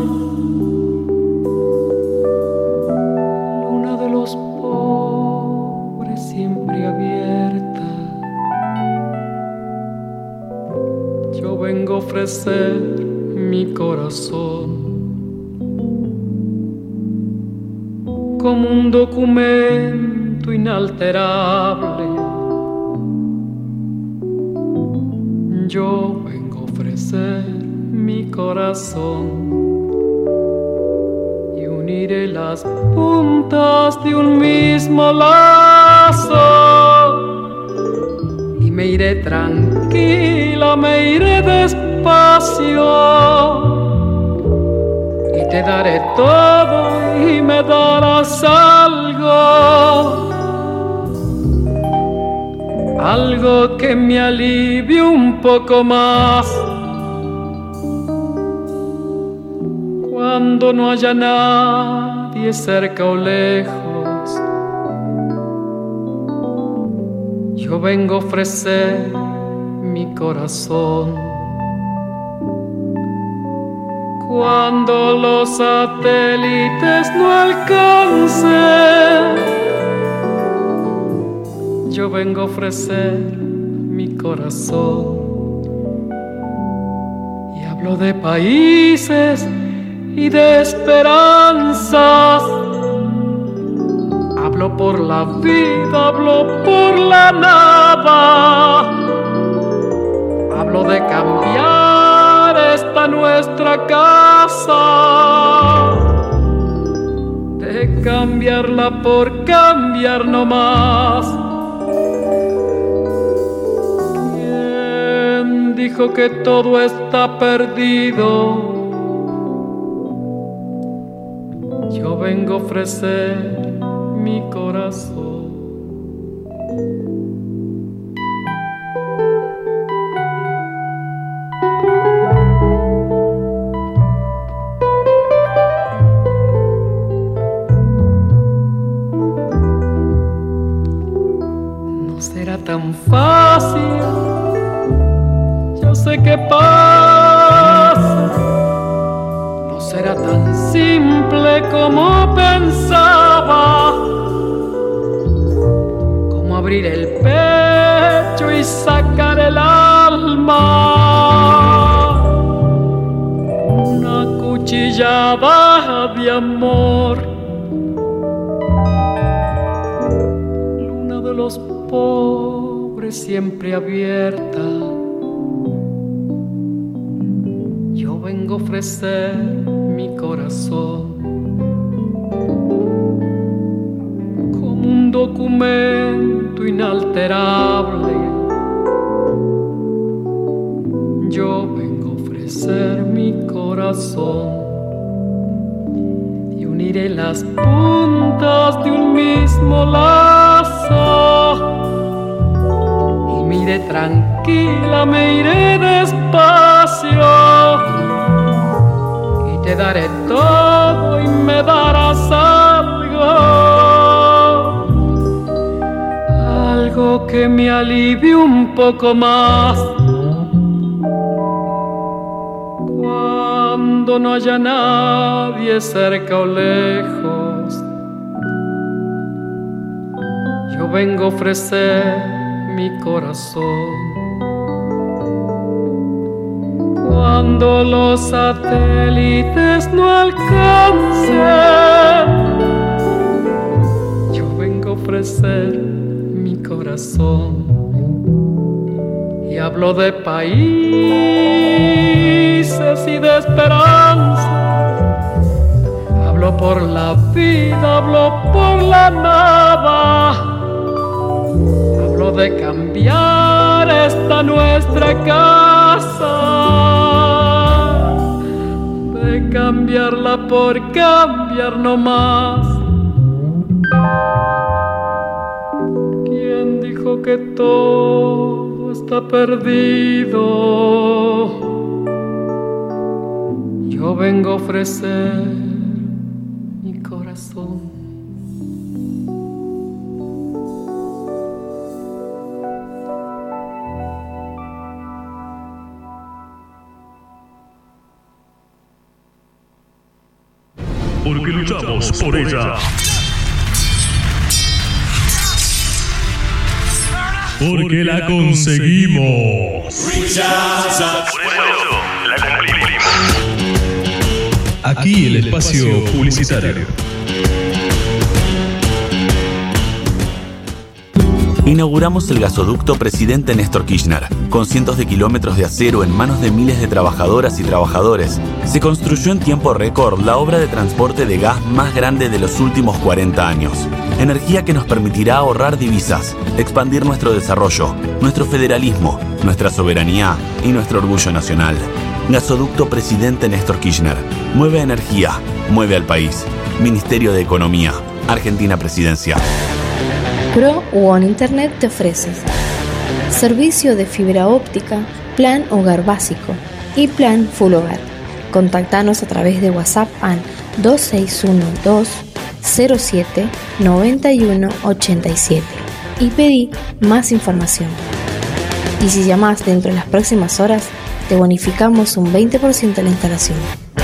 luna de los pobres siempre abierta. Yo vengo a ofrecer mi corazón como un documento inalterable. Yo vengo a ofrecer mi corazón y un uniré las puntas de un mismo lazo y me iré tranquila, me iré despacio y te daré todo y me darás algo que me alivie un poco más. Cuando no haya nadie cerca o lejos, yo vengo a ofrecer mi corazón. Cuando los satélites no alcancen, yo vengo a ofrecer mi corazón. Y hablo de países y de esperanzas. Hablo por la vida, hablo por la nada. Hablo de cambiar esta nuestra casa, de cambiarla por cambiar no más. ¿Quién dijo que todo está perdido? Yo vengo a ofrecer mi corazón. No será tan fácil, yo sé que pasa. No será tan simple como pensaba, como abrir el pecho y sacar el alma, una cuchillada de amor. Luna de los pobres siempre abierta, yo vengo a ofrecer mi corazón como un documento inalterable. Yo vengo a ofrecer mi corazón y uniré las puntas de un mismo lazo y me iré tranquila, me iré despacio. Te daré todo y me darás algo que me alivie un poco más. Cuando no haya nadie cerca o lejos, yo vengo a ofrecer mi corazón. Cuando los satélites no alcancen, yo vengo a ofrecer mi corazón. Y hablo de países y de esperanza. Hablo por la vida, hablo por la nada. Hablo de cambiar esta nuestra casa, de cambiarla por cambiar no más. ¿Quién dijo que todo está perdido? Yo vengo a ofrecer mi corazón. Porque luchamos por ella. Porque la conseguimos. Por eso la cumplimos. Aquí el espacio publicitario. Inauguramos el gasoducto Presidente Néstor Kirchner, con cientos de kilómetros de acero en manos de miles de trabajadoras y trabajadores. Se construyó en tiempo récord la obra de transporte de gas más grande de los últimos 40 años. Energía que nos permitirá ahorrar divisas, expandir nuestro desarrollo, nuestro federalismo, nuestra soberanía y nuestro orgullo nacional. Gasoducto Presidente Néstor Kirchner. Mueve energía, mueve al país. Ministerio de Economía, Argentina Presidencia. Pro One Internet te ofrece servicio de fibra óptica, plan hogar básico y plan full hogar. Contactanos a través de WhatsApp al 2612-07-9187 y pedí más información. Y si llamás dentro de las próximas horas, te bonificamos un 20% de la instalación.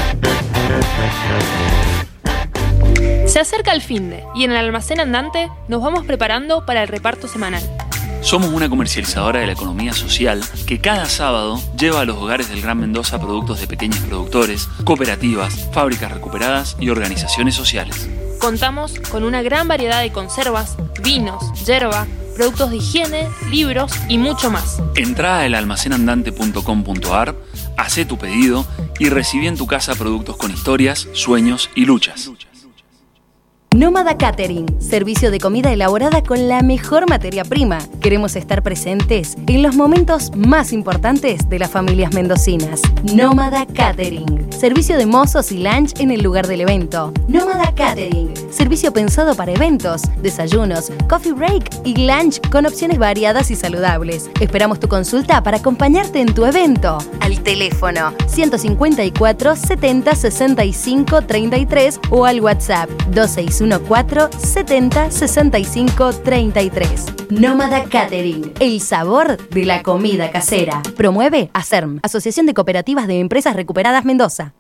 Se acerca el finde y en el almacén andante nos vamos preparando para el reparto semanal. Somos una comercializadora de la economía social que cada sábado lleva a los hogares del Gran Mendoza productos de pequeños productores, cooperativas, fábricas recuperadas y organizaciones sociales. Contamos con una gran variedad de conservas, vinos, yerba, productos de higiene, libros y mucho más. Entrá a elalmacenandante.com.ar, hacé tu pedido y recibí en tu casa productos con historias, sueños y luchas. Nómada Catering, servicio de comida elaborada con la mejor materia prima. Queremos estar presentes en los momentos más importantes de las familias mendocinas. Nómada Catering, servicio de mozos y lunch en el lugar del evento. Nómada Catering, servicio pensado para eventos, desayunos, coffee break y lunch con opciones variadas y saludables. Esperamos tu consulta para acompañarte en tu evento. Al teléfono 154 70 65 33 o al WhatsApp 261 70 65 33. Nómada Catering, el sabor de la comida casera. Promueve ACERM, Asociación de Cooperativas de Empresas Recuperadas Mendoza.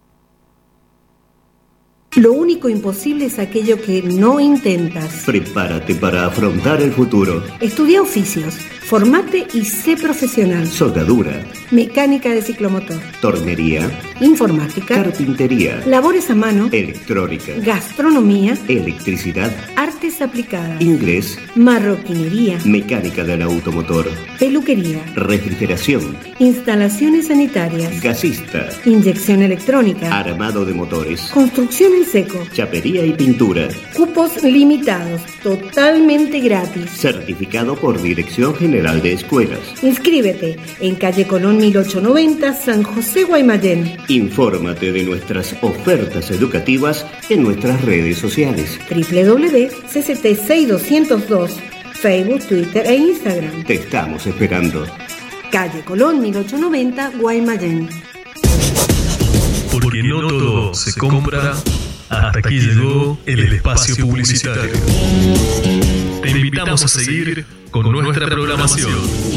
Lo único imposible es aquello que no intentas. Prepárate para afrontar el futuro. Estudia oficios, formate y sé profesional. Soldadura, mecánica de ciclomotor, tornería, informática, carpintería, labores a mano, electrónica, gastronomía, electricidad, artes aplicadas, inglés, marroquinería, mecánica del automotor, peluquería, refrigeración, instalaciones sanitarias, gasista, inyección electrónica, armado de motores, construcción en seco, chapería y pintura. Cupos limitados, totalmente gratis. Certificado por Dirección General de Escuelas. Inscríbete en calle Colón 1890, San José, Guaymallén. Infórmate de nuestras ofertas educativas en nuestras redes sociales. www.cct6202, Facebook, Twitter e Instagram. Te estamos esperando. Calle Colón 1890, Guaymallén. Porque no todo se compra. Hasta aquí llegó el espacio publicitario. Te invitamos a seguir con nuestra programación.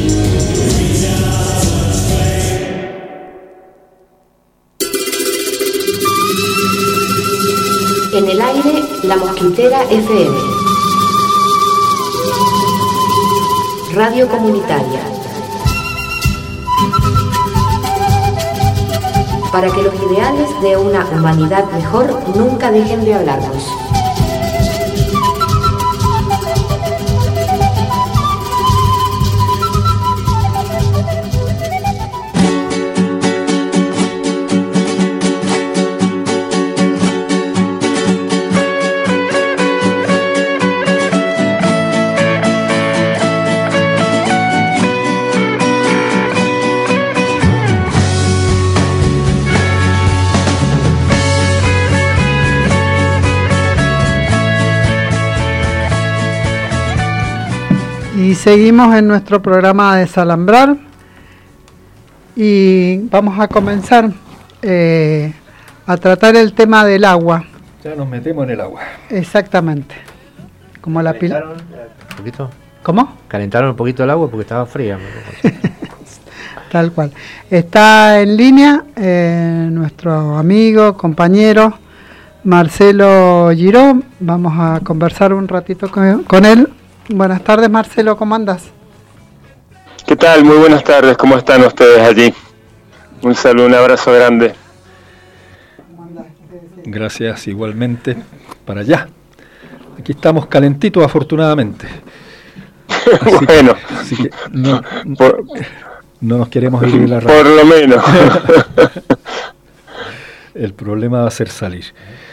En el aire, La Mosquitera FM. Radio comunitaria. Para que los ideales de una humanidad mejor nunca dejen de hablarnos. Y seguimos en nuestro programa Desalambrar y vamos a comenzar a tratar el tema del agua. Ya nos metemos en el agua. Exactamente. Como la pila. ¿Un poquito? ¿Cómo? Calentaron un poquito el agua porque estaba fría. Tal cual. Está en línea nuestro amigo, compañero Marcelo Girón. Vamos a conversar un ratito con él. Buenas tardes, Marcelo, ¿cómo andas? ¿Qué tal? Muy buenas tardes, ¿cómo están ustedes allí? Un saludo, un abrazo grande. Gracias, igualmente, para allá. Aquí estamos calentitos, afortunadamente. Bueno, así que no nos queremos ir de la radio. Por lo menos. El problema va a ser salir.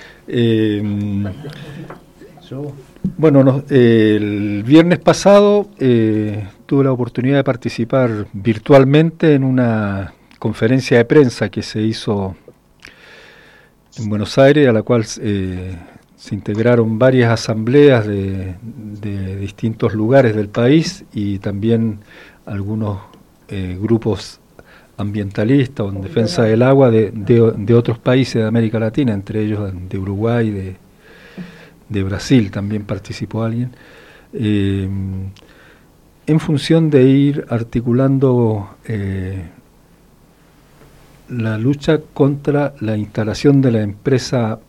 Bueno, el viernes pasado tuve la oportunidad de participar virtualmente en una conferencia de prensa que se hizo en Buenos Aires, a la cual se integraron varias asambleas de distintos lugares del país y también algunos grupos ambientalistas o en defensa del agua de otros países de América Latina, entre ellos de Uruguay, de Brasil también participó alguien, en función de ir articulando la lucha contra la instalación de la empresa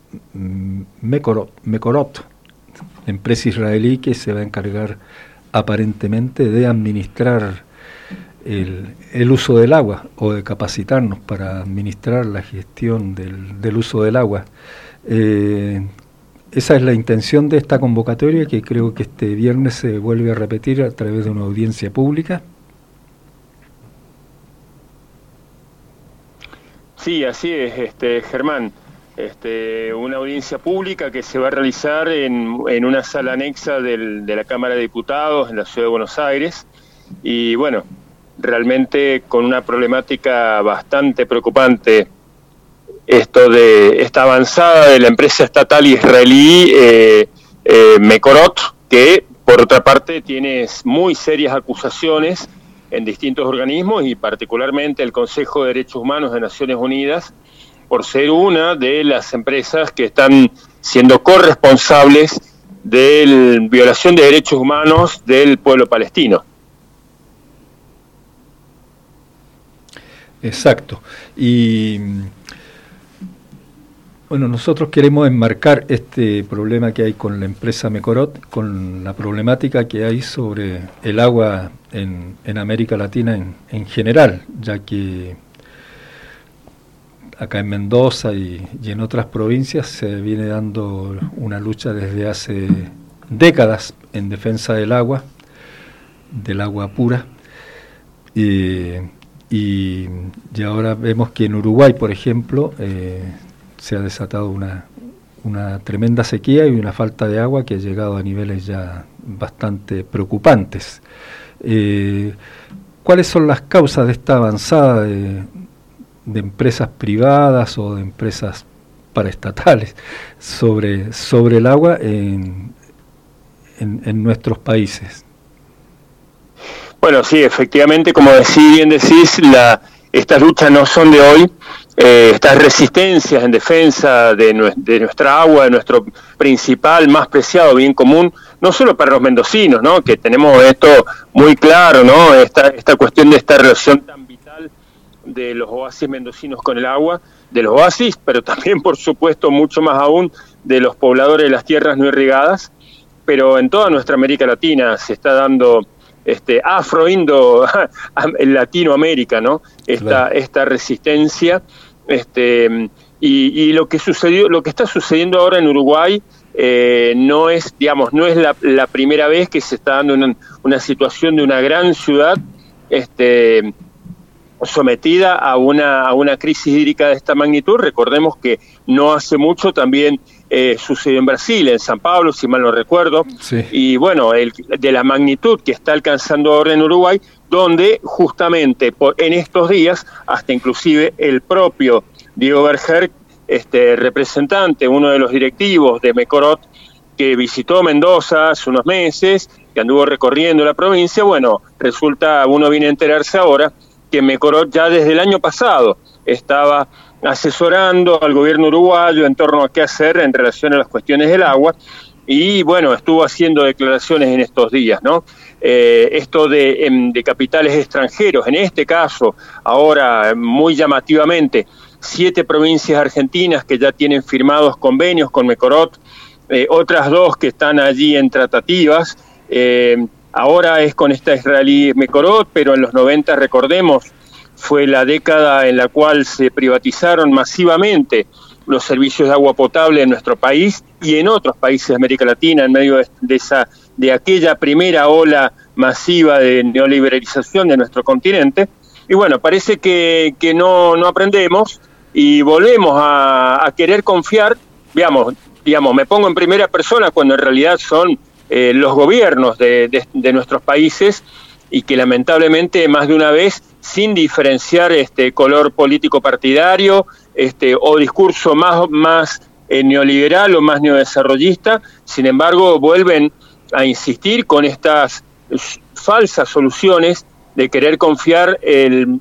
Mekorot, empresa israelí que se va a encargar aparentemente de administrar el uso del agua o de capacitarnos para administrar la gestión del uso del agua. Esa es la intención de esta convocatoria, que creo que este viernes se vuelve a repetir a través de una audiencia pública. Sí, así es, Germán. Una audiencia pública que se va a realizar en una sala anexa de la Cámara de Diputados en la Ciudad de Buenos Aires. Y bueno, realmente con una problemática bastante preocupante, esto de esta avanzada de la empresa estatal israelí Mekorot, que por otra parte tiene muy serias acusaciones en distintos organismos y particularmente el Consejo de Derechos Humanos de Naciones Unidas, por ser una de las empresas que están siendo corresponsables de la violación de derechos humanos del pueblo palestino. Exacto. Y bueno, nosotros queremos enmarcar este problema que hay con la empresa Mekorot, con la problemática que hay sobre el agua en América Latina en general, ya que acá en Mendoza y en otras provincias se viene dando una lucha desde hace décadas en defensa del agua pura, y ahora vemos que en Uruguay, por ejemplo, se ha desatado una tremenda sequía y una falta de agua que ha llegado a niveles ya bastante preocupantes. ¿Cuáles son las causas de esta avanzada de empresas privadas o de empresas paraestatales sobre el agua en nuestros países? Bueno, sí, efectivamente, como bien decís, estas luchas no son de hoy. Estas resistencias en defensa de nuestra agua, de nuestro principal, más preciado bien común, no solo para los mendocinos, ¿no?, que tenemos esto muy claro, ¿no?, esta cuestión de esta relación tan vital de los oasis mendocinos con el agua, de los oasis, pero también, por supuesto, mucho más aún, de los pobladores de las tierras no irrigadas, pero en toda nuestra América Latina se está dando afro-indo Latinoamérica, ¿no?, esta resistencia, y lo que está sucediendo ahora en Uruguay no es la primera vez que se está dando una situación de una gran ciudad sometida a una crisis hídrica de esta magnitud. Recordemos que no hace mucho también sucedió en Brasil, en San Pablo, si mal no recuerdo, sí. Y bueno, de la magnitud que está alcanzando ahora en Uruguay, donde justamente en estos días, hasta inclusive el propio Diego Berger, representante, uno de los directivos de Mekorot, que visitó Mendoza hace unos meses, que anduvo recorriendo la provincia, bueno, uno viene a enterarse ahora que Mekorot ya desde el año pasado estaba asesorando al gobierno uruguayo en torno a qué hacer en relación a las cuestiones del agua, y bueno, estuvo haciendo declaraciones en estos días, ¿no? Esto de capitales extranjeros, en este caso, ahora muy llamativamente, 7 provincias argentinas que ya tienen firmados convenios con Mekorot, otras 2 que están allí en tratativas, ahora es con esta israelí Mekorot, pero en los 90, recordemos, fue la década en la cual se privatizaron masivamente los servicios de agua potable en nuestro país, y en otros países de América Latina, en medio de aquella primera ola masiva de neoliberalización de nuestro continente. Y bueno, parece que no aprendemos y volvemos a querer confiar, digamos, me pongo en primera persona cuando en realidad son los gobiernos de nuestros países, y que lamentablemente más de una vez, sin diferenciar color político partidario o discurso más neoliberal o más neodesarrollista, sin embargo vuelven a insistir con estas falsas soluciones de querer confiar el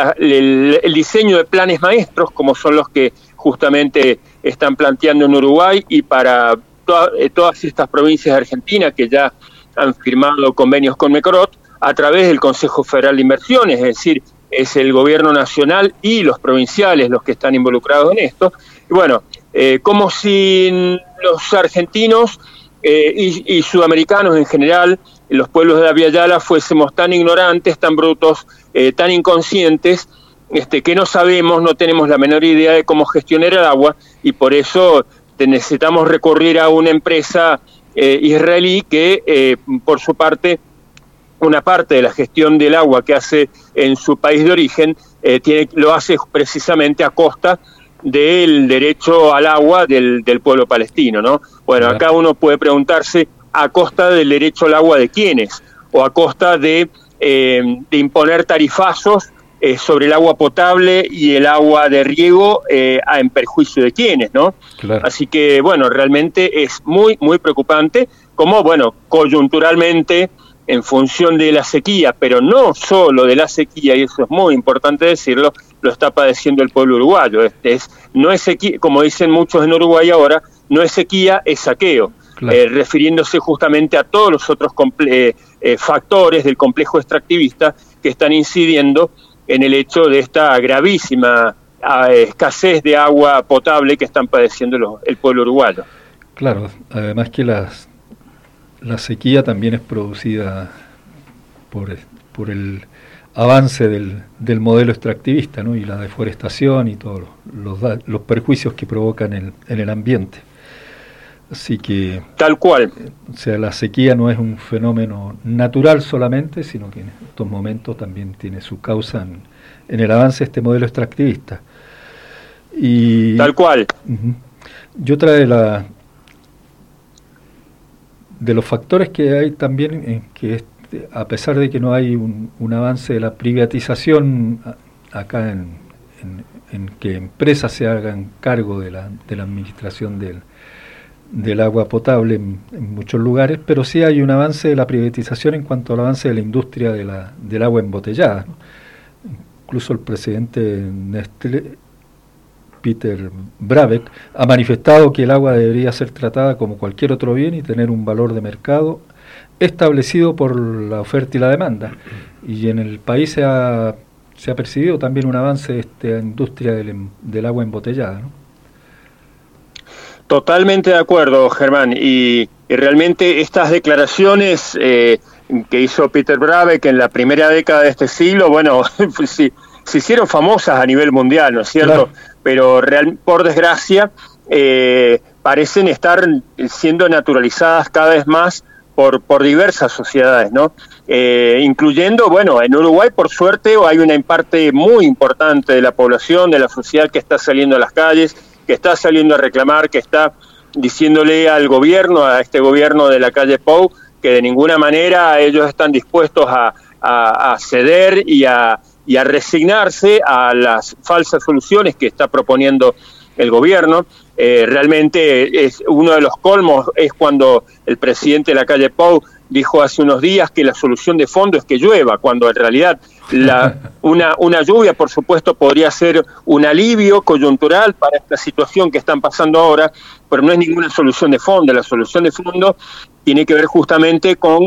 diseño de planes maestros, como son los que justamente están planteando en Uruguay y para todas estas provincias de Argentina que ya han firmado convenios con MECROT a través del Consejo Federal de Inversiones, es decir, es el gobierno nacional y los provinciales los que están involucrados en esto. Y bueno, como si los argentinos y sudamericanos en general, los pueblos de la Vía Yala, fuésemos tan ignorantes, tan brutos, tan inconscientes, que no sabemos, no tenemos la menor idea de cómo gestionar el agua, y por eso necesitamos recurrir a una empresa israelí que, por su parte, una parte de la gestión del agua que hace en su país de origen, lo hace precisamente a costa del derecho al agua del pueblo palestino, ¿no? Bueno, acá uno puede preguntarse, ¿a costa del derecho al agua de quiénes? ¿O a costa de imponer tarifazos sobre el agua potable y el agua de riego en perjuicio de quiénes, ¿no? Claro. Así que, bueno, realmente es muy, muy preocupante cómo, bueno, coyunturalmente, en función de la sequía, pero no solo de la sequía, y eso es muy importante decirlo, lo está padeciendo el pueblo uruguayo. No es sequía, como dicen muchos en Uruguay ahora, no es sequía, es saqueo, claro. Refiriéndose justamente a todos los otros factores del complejo extractivista que están incidiendo en el hecho de esta gravísima escasez de agua potable que están padeciendo el pueblo uruguayo. Claro, además que la sequía también es producida por el avance del modelo extractivista, ¿no? Y la deforestación y todos los perjuicios que provocan en el ambiente. Así que... Tal cual. O sea, la sequía no es un fenómeno natural solamente, sino que en estos momentos también tiene su causa en el avance de este modelo extractivista. Y, tal cual. Y otra de los factores que hay también en que a pesar de que no hay un avance de la privatización acá en que empresas se hagan cargo de la administración del agua potable en muchos lugares, pero sí hay un avance de la privatización en cuanto al avance de la industria del agua embotellada, ¿no? Incluso el presidente Nestlé, Peter Brabeck, ha manifestado que el agua debería ser tratada como cualquier otro bien y tener un valor de mercado establecido por la oferta y la demanda. Y en el país se ha percibido también un avance de esta industria del agua embotellada, ¿no? Totalmente de acuerdo, Germán. Y realmente estas declaraciones que hizo Peter Brabeck en la primera década de este siglo, bueno, se hicieron famosas a nivel mundial, ¿no es cierto? Claro. Pero por desgracia parecen estar siendo naturalizadas cada vez más por diversas sociedades, ¿no? Incluyendo, bueno, en Uruguay por suerte hay una parte muy importante de la población, de la sociedad que está saliendo a las calles, que está saliendo a reclamar, que está diciéndole al gobierno, a este gobierno de la calle Pou, que de ninguna manera ellos están dispuestos a ceder y a resignarse a las falsas soluciones que está proponiendo el gobierno. Realmente es uno de los colmos es cuando el presidente de la calle Pou dijo hace unos días que la solución de fondo es que llueva, cuando en realidad una lluvia, por supuesto, podría ser un alivio coyuntural para esta situación que están pasando ahora, pero no es ninguna solución de fondo. La solución de fondo tiene que ver justamente con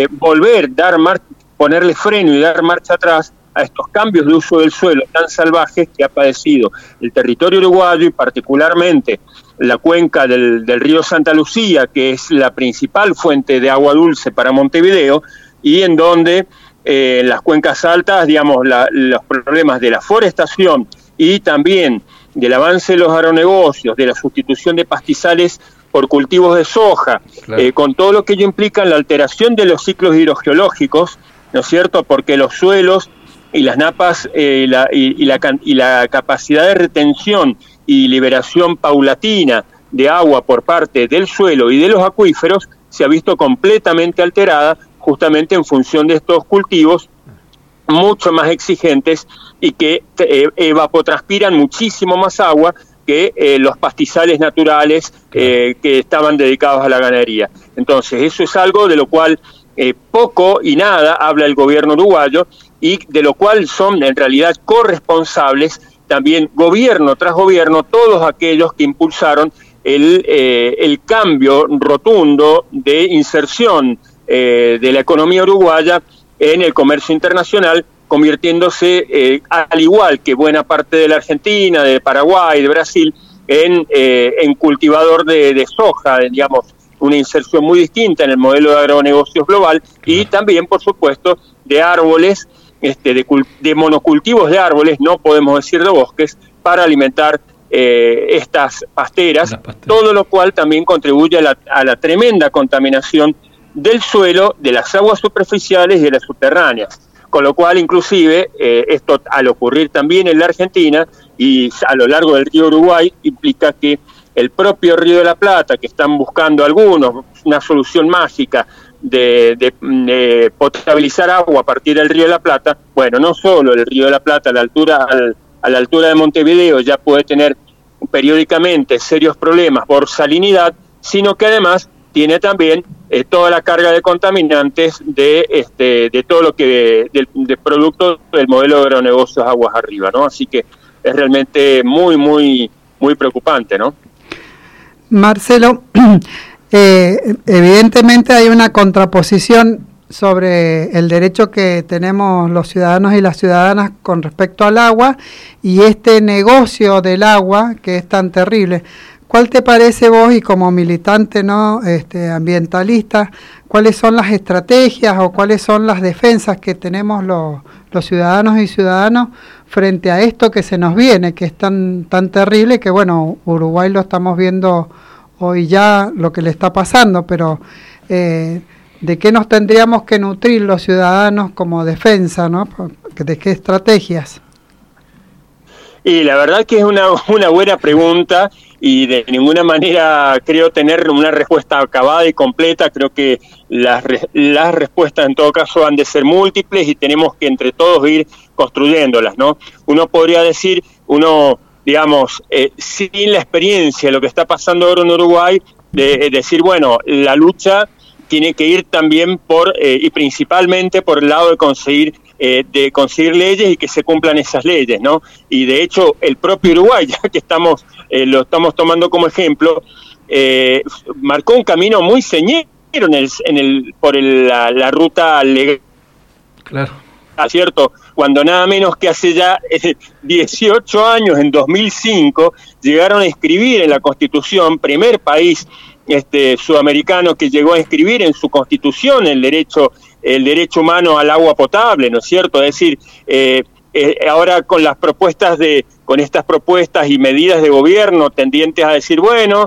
ponerle freno y dar marcha atrás a estos cambios de uso del suelo tan salvajes que ha padecido el territorio uruguayo y particularmente la cuenca del río Santa Lucía, que es la principal fuente de agua dulce para Montevideo, y en donde en las cuencas altas, digamos, los problemas de la forestación y también del avance de los agronegocios, de la sustitución de pastizales por cultivos de soja, Claro. con todo lo que ello implica en la alteración de los ciclos hidrogeológicos, ¿no es cierto? Porque los suelos y las napas y la capacidad de retención y liberación paulatina de agua por parte del suelo y de los acuíferos se ha visto completamente alterada justamente en función de estos cultivos mucho más exigentes y que evapotranspiran muchísimo más agua que los pastizales naturales que estaban dedicados a la ganadería. Entonces, eso es algo de lo cual poco y nada habla el gobierno uruguayo y de lo cual son en realidad corresponsables también gobierno tras gobierno todos aquellos que impulsaron el cambio rotundo de inserción de la economía uruguaya en el comercio internacional, convirtiéndose, al igual que buena parte de la Argentina, de Paraguay, de Brasil, en cultivador de soja, digamos, una inserción muy distinta en el modelo de agronegocios global y también, por supuesto, de árboles, de monocultivos de árboles, no podemos decir de bosques, para alimentar estas pasteras, todo lo cual también contribuye a la tremenda contaminación del suelo, de las aguas superficiales y de las subterráneas. Con lo cual, inclusive, esto al ocurrir también en la Argentina y a lo largo del río Uruguay, implica que el propio Río de la Plata, que están buscando algunos una solución mágica de potabilizar agua a partir del Río de la Plata, bueno, no solo el Río de la Plata a la altura de Montevideo ya puede tener periódicamente serios problemas por salinidad, sino que además tiene también toda la carga de contaminantes de todo lo que de producto del modelo de agronegocios aguas arriba, ¿no? Así que es realmente muy, muy, muy preocupante, ¿no? Marcelo, evidentemente hay una contraposición sobre el derecho que tenemos los ciudadanos y las ciudadanas con respecto al agua y este negocio del agua que es tan terrible. ¿Cuál te parece vos, y como militante no ambientalista, cuáles son las estrategias o cuáles son las defensas que tenemos los ciudadanos y ciudadanos frente a esto que se nos viene, que es tan terrible, que bueno, Uruguay lo estamos viendo hoy ya lo que le está pasando, pero ¿de qué nos tendríamos que nutrir los ciudadanos como defensa, ¿no? ¿De qué estrategias? Y la verdad que es una buena pregunta y de ninguna manera creo tener una respuesta acabada y completa. Creo que las respuestas en todo caso han de ser múltiples y tenemos que entre todos ir construyéndolas, ¿no? Uno podría decir, digamos, sin la experiencia de lo que está pasando ahora en Uruguay, de decir, bueno, la lucha tiene que ir también y principalmente por el lado de conseguir leyes y que se cumplan esas leyes, ¿no? Y de hecho el propio Uruguay, ya que lo estamos tomando como ejemplo, marcó un camino muy señero por la ruta legal. Claro. ¿Cierto? Cuando nada menos que hace ya 18 años, en 2005, llegaron a escribir en la Constitución, primer país sudamericano que llegó a inscribir en su Constitución el derecho humano al agua potable, ¿no es cierto? Es decir, ahora con estas propuestas y medidas de gobierno tendientes a decir, bueno,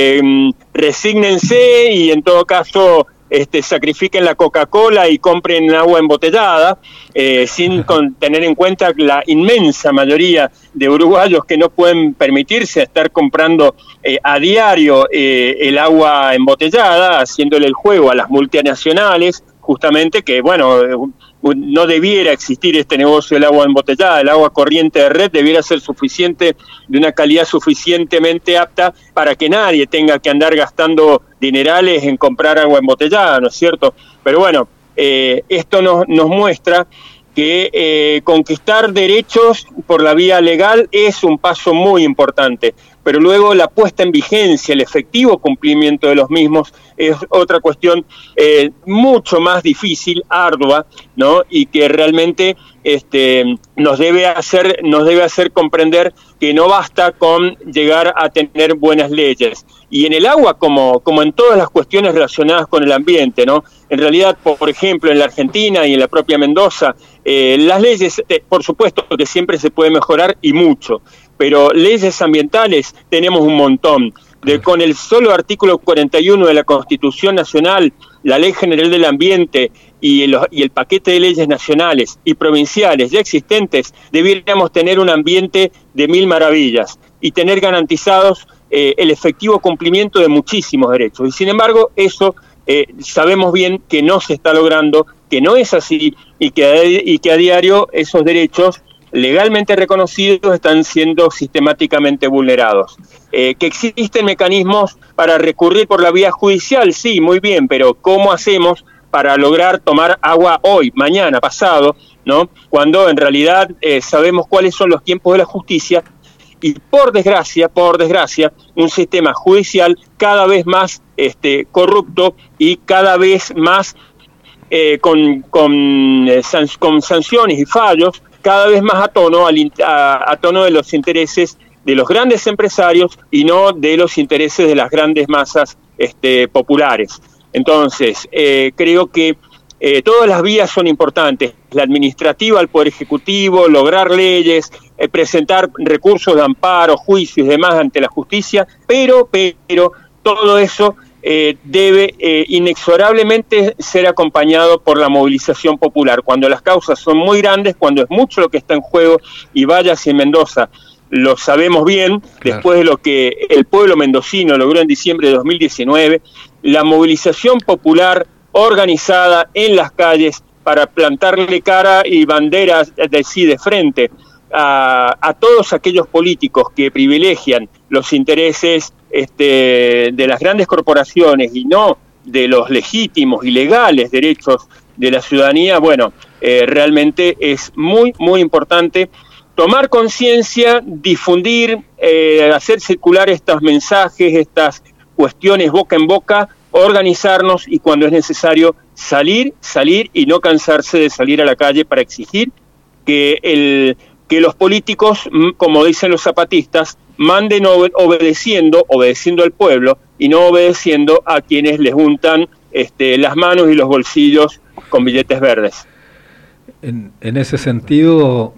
resígnense y en todo caso sacrifiquen la Coca-Cola y compren agua embotellada, sin tener en cuenta la inmensa mayoría de uruguayos que no pueden permitirse estar comprando a diario el agua embotellada, haciéndole el juego a las multinacionales, justamente que, bueno, no debiera existir este negocio del agua embotellada. El agua corriente de red debiera ser suficiente, de una calidad suficientemente apta para que nadie tenga que andar gastando dinerales en comprar agua embotellada, ¿no es cierto? Pero bueno, esto nos muestra que conquistar derechos por la vía legal es un paso muy importante, pero luego la puesta en vigencia, el efectivo cumplimiento de los mismos es otra cuestión mucho más difícil, ardua, ¿no? Y que realmente nos debe hacer comprender que no basta con llegar a tener buenas leyes. Y en el agua, como en todas las cuestiones relacionadas con el ambiente, ¿no? En realidad, por ejemplo, en la Argentina y en la propia Mendoza, las leyes, por supuesto que siempre se puede mejorar y mucho, pero leyes ambientales tenemos un montón. con el solo artículo 41 de la Constitución Nacional, la Ley General del Ambiente y el paquete de leyes nacionales y provinciales ya existentes, debiéramos tener un ambiente de mil maravillas y tener garantizados el efectivo cumplimiento de muchísimos derechos. Y sin embargo, eso sabemos bien que no se está logrando, que no es así y que a diario esos derechos legalmente reconocidos están siendo sistemáticamente vulnerados. Que existen mecanismos para recurrir por la vía judicial, sí, muy bien, pero ¿cómo hacemos para lograr tomar agua hoy, mañana, pasado, ¿no? Cuando en realidad sabemos cuáles son los tiempos de la justicia y por desgracia, un sistema judicial cada vez más corrupto y cada vez más con sanciones y fallos, cada vez más a tono de los intereses de los grandes empresarios y no de los intereses de las grandes masas populares. Entonces, creo que todas las vías son importantes, la administrativa, el Poder Ejecutivo, lograr leyes, presentar recursos de amparo, juicios y demás ante la justicia, pero todo eso debe inexorablemente ser acompañado por la movilización popular. Cuando las causas son muy grandes, cuando es mucho lo que está en juego, y vaya si en Mendoza lo sabemos bien, claro, después de lo que el pueblo mendocino logró en diciembre de 2019, la movilización popular organizada en las calles para plantarle cara y banderas de frente a todos aquellos políticos que privilegian los intereses de las grandes corporaciones y no de los legítimos y legales derechos de la ciudadanía, bueno, realmente es muy, muy importante tomar conciencia, difundir, hacer circular estos mensajes, estas cuestiones boca en boca, organizarnos y cuando es necesario salir y no cansarse de salir a la calle para exigir que los políticos, como dicen los zapatistas, manden obedeciendo al pueblo y no obedeciendo a quienes les untan las manos y los bolsillos con billetes verdes. En ese sentido,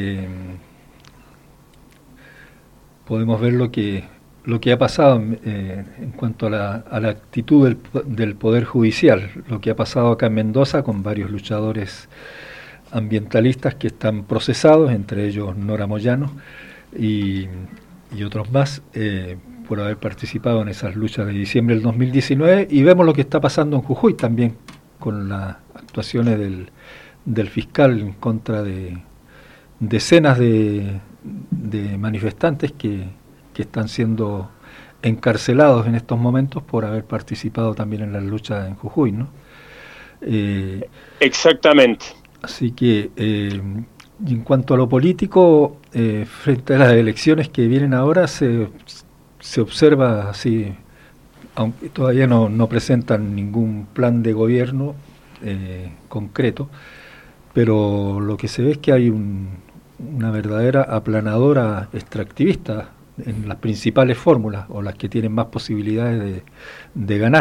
podemos ver lo que ha pasado en cuanto a la actitud del Poder Judicial, lo que ha pasado acá en Mendoza con varios luchadores ambientalistas que están procesados, entre ellos Nora Moyano y otros más, por haber participado en esas luchas de diciembre del 2019, y vemos lo que está pasando en Jujuy también con las actuaciones del fiscal en contra de decenas de manifestantes que están siendo encarcelados en estos momentos por haber participado también en las luchas en Jujuy, ¿no? Exactamente. Así que, en cuanto a lo político, frente a las elecciones que vienen ahora, se observa así, aunque todavía no presentan ningún plan de gobierno concreto, pero lo que se ve es que hay una verdadera aplanadora extractivista en las principales fórmulas, o las que tienen más posibilidades de ganar.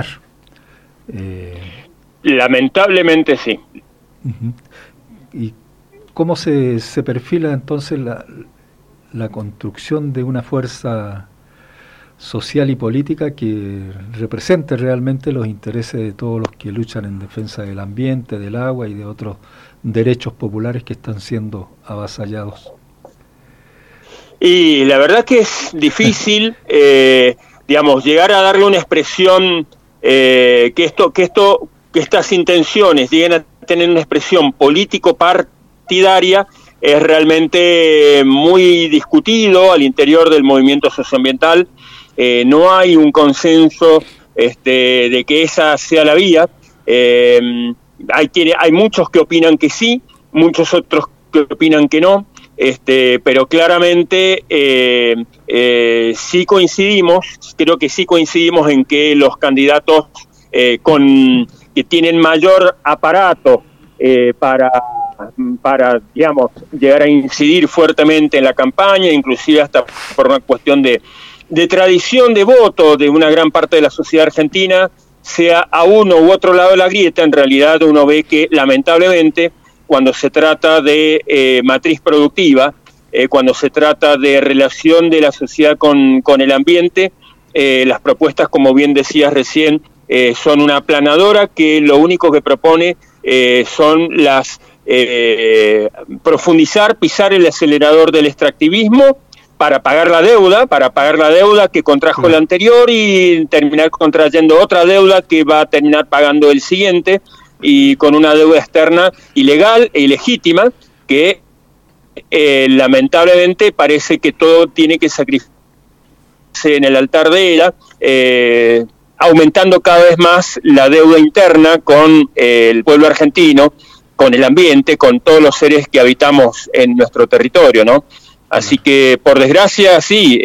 Lamentablemente sí. Uh-huh. ¿Y cómo se perfila entonces la construcción de una fuerza social y política que represente realmente los intereses de todos los que luchan en defensa del ambiente, del agua y de otros derechos populares que están siendo avasallados? Y la verdad que es difícil, llegar a darle una expresión, que estas intenciones lleguen a tener una expresión político-partidaria, es realmente muy discutido al interior del movimiento socioambiental. No hay un consenso de que esa sea la vía. Hay muchos que opinan que sí, muchos otros que opinan que no. Pero claramente sí coincidimos, creo que sí coincidimos en que los candidatos que tienen mayor aparato para llegar a incidir fuertemente en la campaña, inclusive hasta por una cuestión de tradición de voto de una gran parte de la sociedad argentina, sea a uno u otro lado de la grieta, en realidad uno ve que lamentablemente cuando se trata de matriz productiva, cuando se trata de relación de la sociedad con el ambiente, las propuestas, como bien decías recién, son una aplanadora que lo único que propone son las profundizar, pisar el acelerador del extractivismo para pagar la deuda que contrajo el anterior y terminar contrayendo otra deuda que va a terminar pagando el siguiente, y con una deuda externa ilegal e ilegítima que lamentablemente parece que todo tiene que sacrificarse en el altar de ella, aumentando cada vez más la deuda interna con el pueblo argentino, con el ambiente, con todos los seres que habitamos en nuestro territorio, ¿no? Así que, por desgracia, sí,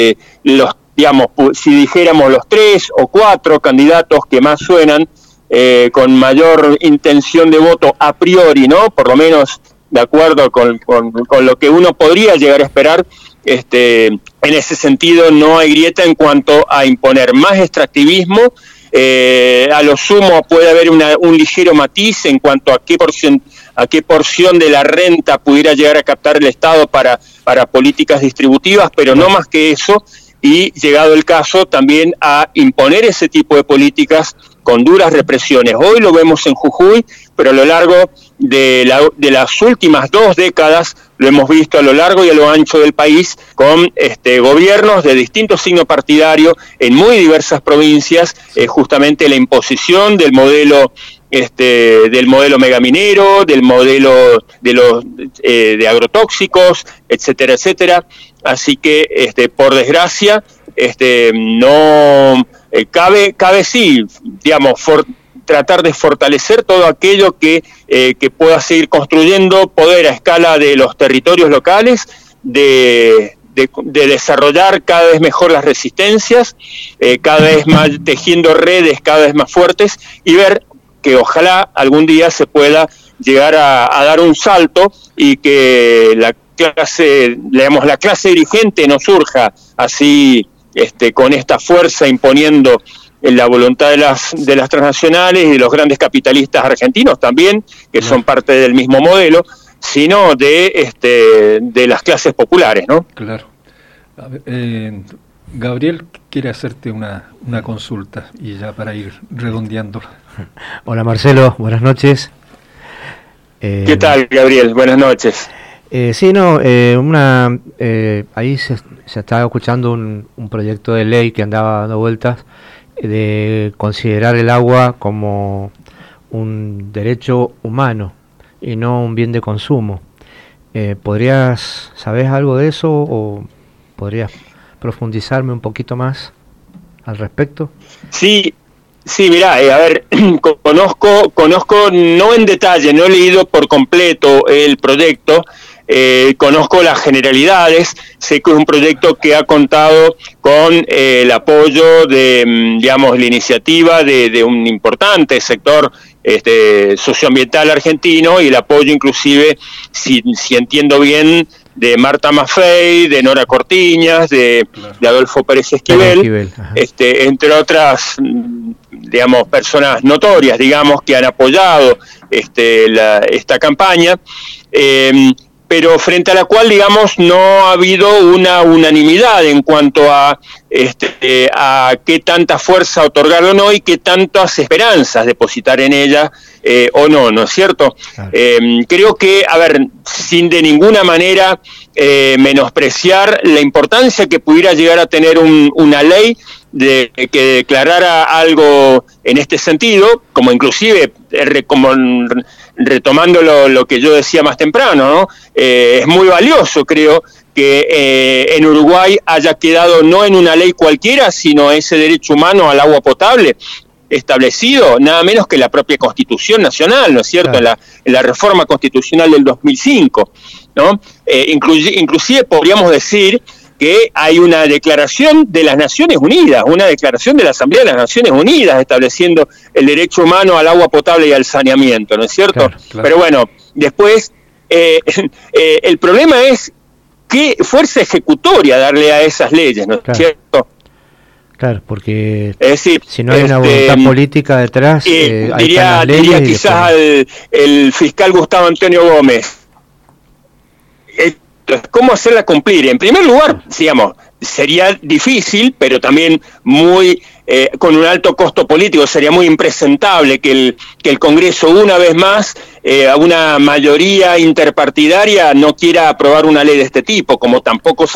si dijéramos los 3 o 4 candidatos que más suenan, con mayor intención de voto a priori, ¿no? Por lo menos de acuerdo con lo que uno podría llegar a esperar, en ese sentido no hay grieta en cuanto a imponer más extractivismo. A lo sumo puede haber un ligero matiz en cuanto a qué porción de la renta pudiera llegar a captar el Estado para políticas distributivas, pero no más que eso, y llegado el caso también a imponer ese tipo de políticas con duras represiones. Hoy lo vemos en Jujuy, pero a lo largo de las últimas 2 décadas lo hemos visto a lo largo y a lo ancho del país, con gobiernos de distinto signo partidario en muy diversas provincias, justamente la imposición del modelo megaminero, del modelo de agrotóxicos, etcétera, etcétera. Así que por desgracia no cabe sí, digamos, tratar de fortalecer todo aquello que pueda seguir construyendo poder a escala de los territorios locales, de desarrollar cada vez mejor las resistencias, cada vez más tejiendo redes cada vez más fuertes, y ver que ojalá algún día se pueda llegar a dar un salto y que la clase dirigente no surja así con esta fuerza imponiendo la voluntad de las transnacionales y de los grandes capitalistas argentinos también, que son parte del mismo modelo, sino de las clases populares, ¿no? Claro. A ver, Gabriel quiere hacerte una consulta, y ya para ir redondeando. Hola Marcelo, buenas noches. ¿Qué tal, Gabriel? Buenas noches. Ahí se estaba escuchando un proyecto de ley que andaba dando vueltas, de considerar el agua como un derecho humano y no un bien de consumo. ¿Sabés algo de eso o podrías profundizarme un poquito más al respecto? Sí, mirá, conozco no en detalle, no he leído por completo el proyecto. Conozco las generalidades, sé que es un proyecto que ha contado con el apoyo de, la iniciativa de un importante sector socioambiental argentino, y el apoyo inclusive, si entiendo bien, de Marta Maffei, de Nora Cortiñas, de Adolfo Pérez Esquivel, entre otras, personas notorias, que han apoyado esta campaña. Pero frente a la cual, no ha habido una unanimidad en cuanto a qué tanta fuerza otorgar o no, y qué tantas esperanzas depositar en ella o no, ¿no es cierto? Claro. Creo que, sin de ninguna manera menospreciar la importancia que pudiera llegar a tener una ley que declarara algo en este sentido, como inclusive, retomando lo que yo decía más temprano, ¿no? Es muy valioso, creo, que en Uruguay haya quedado no en una ley cualquiera, sino ese derecho humano al agua potable establecido nada menos que la propia Constitución Nacional, ¿no es cierto?, claro, en la reforma constitucional del 2005, ¿no? Inclusive podríamos decir que hay una declaración de las Naciones Unidas, una declaración de la Asamblea de las Naciones Unidas estableciendo el derecho humano al agua potable y al saneamiento, ¿no es cierto? Claro, claro. Pero bueno, después el problema es qué fuerza ejecutoria darle a esas leyes, ¿no es claro, cierto? Claro, porque es decir, si no hay una voluntad política detrás, diría quizás el fiscal Gustavo Antonio Gómez, ¿cómo hacerla cumplir? En primer lugar, sería difícil, pero también muy con un alto costo político. Sería muy impresentable que el Congreso, una vez más, a una mayoría interpartidaria, no quiera aprobar una ley de este tipo, como tampoco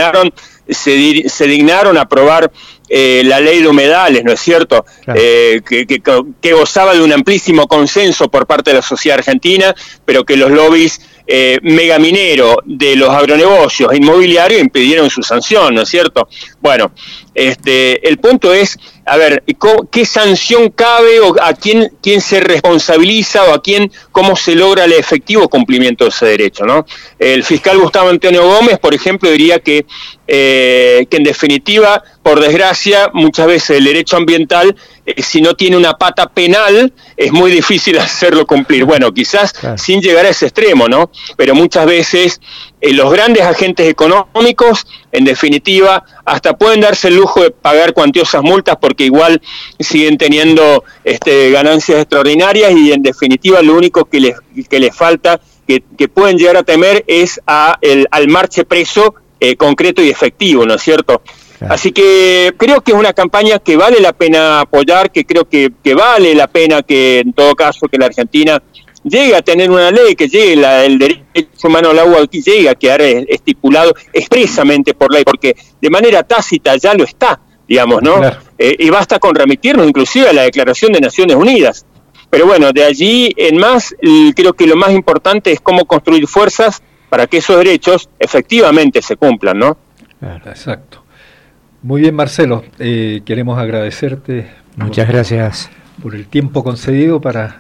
se dignaron a aprobar la ley de humedales, ¿no es cierto? Claro. Que gozaba de un amplísimo consenso por parte de la sociedad argentina, pero que los lobbies megaminero de los agronegocios inmobiliarios impidieron su sanción, ¿no es cierto? Bueno, el punto es, a ver, ¿qué sanción cabe o a quién se responsabiliza o cómo se logra el efectivo cumplimiento de ese derecho, ¿no? El fiscal Gustavo Antonio Gómez, por ejemplo, diría que en definitiva, por desgracia, muchas veces el derecho ambiental, si no tiene una pata penal, es muy difícil hacerlo cumplir. Bueno, quizás claro, sin llegar a ese extremo, ¿no? Pero muchas veces los grandes agentes económicos, en definitiva, hasta pueden darse el lujo de pagar cuantiosas multas porque igual siguen teniendo ganancias extraordinarias y en definitiva lo único que les falta, que pueden llegar a temer, es al marche preso concreto y efectivo, ¿no es cierto? Claro. Así que creo que es una campaña que vale la pena apoyar, que creo que vale la pena que en todo caso que la Argentina llegue a tener una ley, que llegue el derecho humano al agua aquí llegue a quedar estipulado expresamente por ley, porque de manera tácita ya lo está, digamos, ¿no? Claro. Y basta con remitirnos inclusive a la Declaración de Naciones Unidas. Pero bueno, de allí en más, creo que lo más importante es cómo construir fuerzas para que esos derechos efectivamente se cumplan, ¿no? Claro, exacto. Muy bien, Marcelo, queremos agradecerte. Muchas gracias por el tiempo concedido para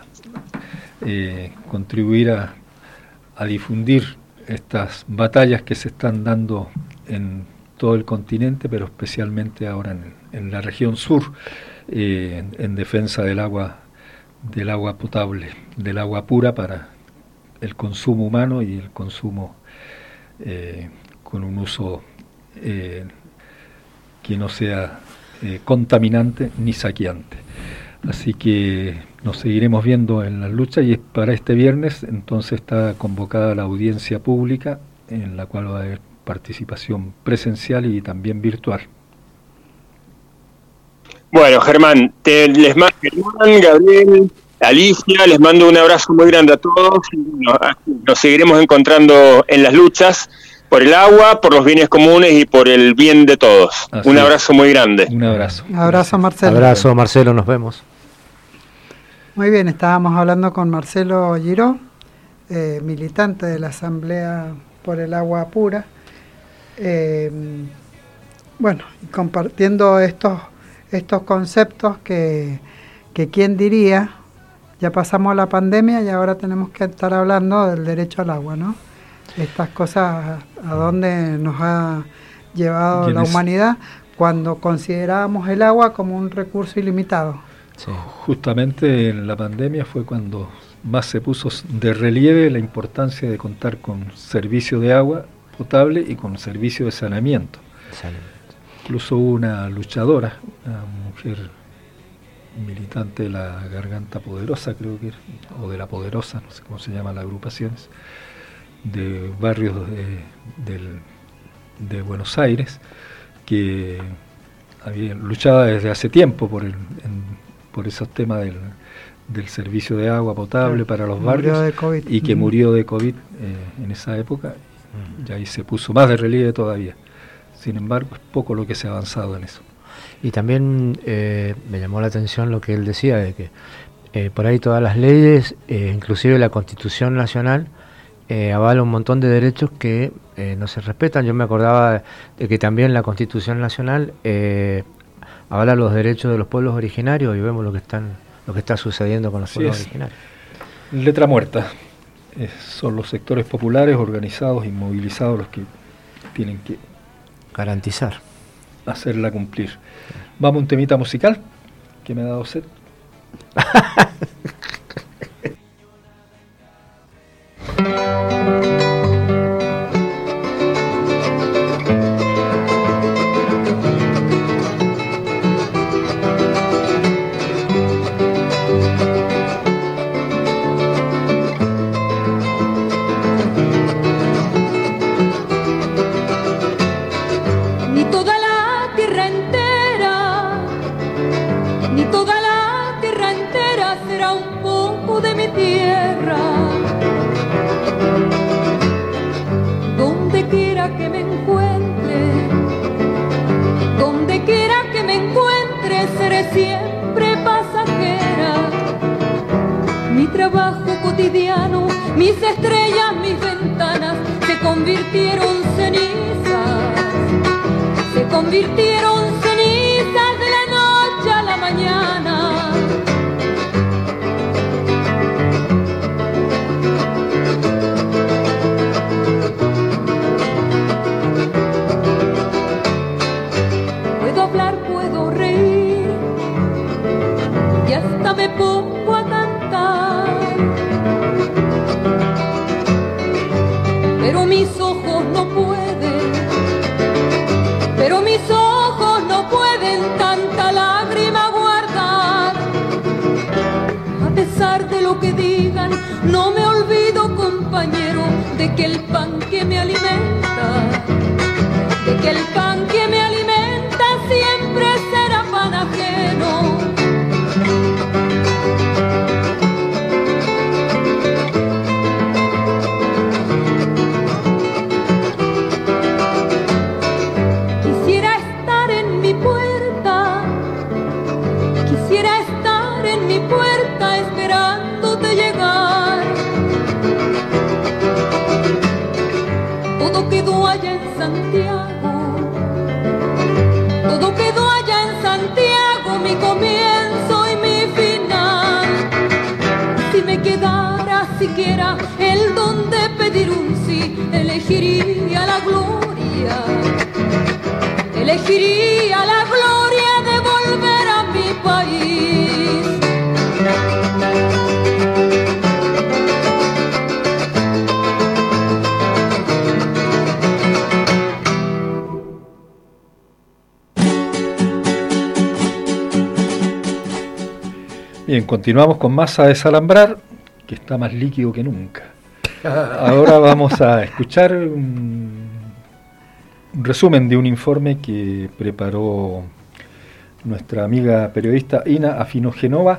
contribuir a difundir estas batallas que se están dando en todo el continente, pero especialmente ahora en la región sur, en defensa del agua potable, del agua pura para el consumo humano y el consumo con un uso que no sea contaminante ni saqueante. Así que nos seguiremos viendo en las luchas y para este viernes entonces está convocada la audiencia pública en la cual va a haber participación presencial y también virtual. Bueno, Germán, les mando, Gabriel, Alicia, les mando un abrazo muy grande a todos. Nos seguiremos encontrando en las luchas por el agua, por los bienes comunes y por el bien de todos. Así un abrazo muy grande. Un abrazo. Un abrazo, Marcelo. Abrazo, Marcelo, nos vemos. Muy bien, estábamos hablando con Marcelo Giró, militante de la Asamblea por el Agua Pura. Bueno, compartiendo estos conceptos que quién diría, ya pasamos la pandemia y ahora tenemos que estar hablando del derecho al agua, ¿no? Estas cosas a dónde nos ha llevado la humanidad cuando considerábamos el agua como un recurso ilimitado. Sí. Justamente en la pandemia fue cuando más se puso de relieve la importancia de contar con servicio de agua potable y con servicio de saneamiento. Incluso hubo una luchadora, una mujer militante de la Garganta Poderosa, creo que, o de la Poderosa, no sé cómo se llaman las agrupaciones, de barrios de Buenos Aires, que había luchado desde hace tiempo por esos temas del servicio de agua potable para los barrios y que murió de COVID en esa época, y ahí se puso más de relieve todavía. Sin embargo, es poco lo que se ha avanzado en eso. Y también me llamó la atención lo que él decía, de que por ahí todas las leyes, inclusive la Constitución Nacional, avala un montón de derechos que no se respetan. Yo me acordaba de que también la Constitución Nacional avala los derechos de los pueblos originarios y vemos lo que está sucediendo con los pueblos originarios. Letra muerta. Son los sectores populares organizados y movilizados los que tienen que garantizar, hacerla cumplir. Vamos a un temita musical que me ha dado sed. Ni todo tierra. Donde quiera que me encuentre, donde quiera que me encuentre, seré siempre pasajera. Mi trabajo cotidiano, mis estrellas, mis ventanas, se convirtieron cenizas, se convirtieron cenizas de la noche a la mañana. Puedo hablar, puedo reír y hasta me pongo a cantar, pero mis ojos no pueden, pero mis ojos no pueden tanta lágrima guardar. A pesar de lo que digan, no me olvido, compañero, de que el pan que me alimenta, de que el pan que me alimenta siempre será pan ajeno. Quisiera estar en mi puerta, quisiera estar en mi puerta esperándote llegar. Todo quedó allá en Santiago, todo quedó allá en Santiago, mi comienzo y mi final. Si me quedara siquiera el don de pedir un sí, elegiría la gloria, elegiría la gloria de volver a mi país. Bien, continuamos con más a desalambrar, que está más líquido que nunca. Ahora vamos a escuchar un resumen de un informe que preparó nuestra amiga periodista Ina Afinogenova,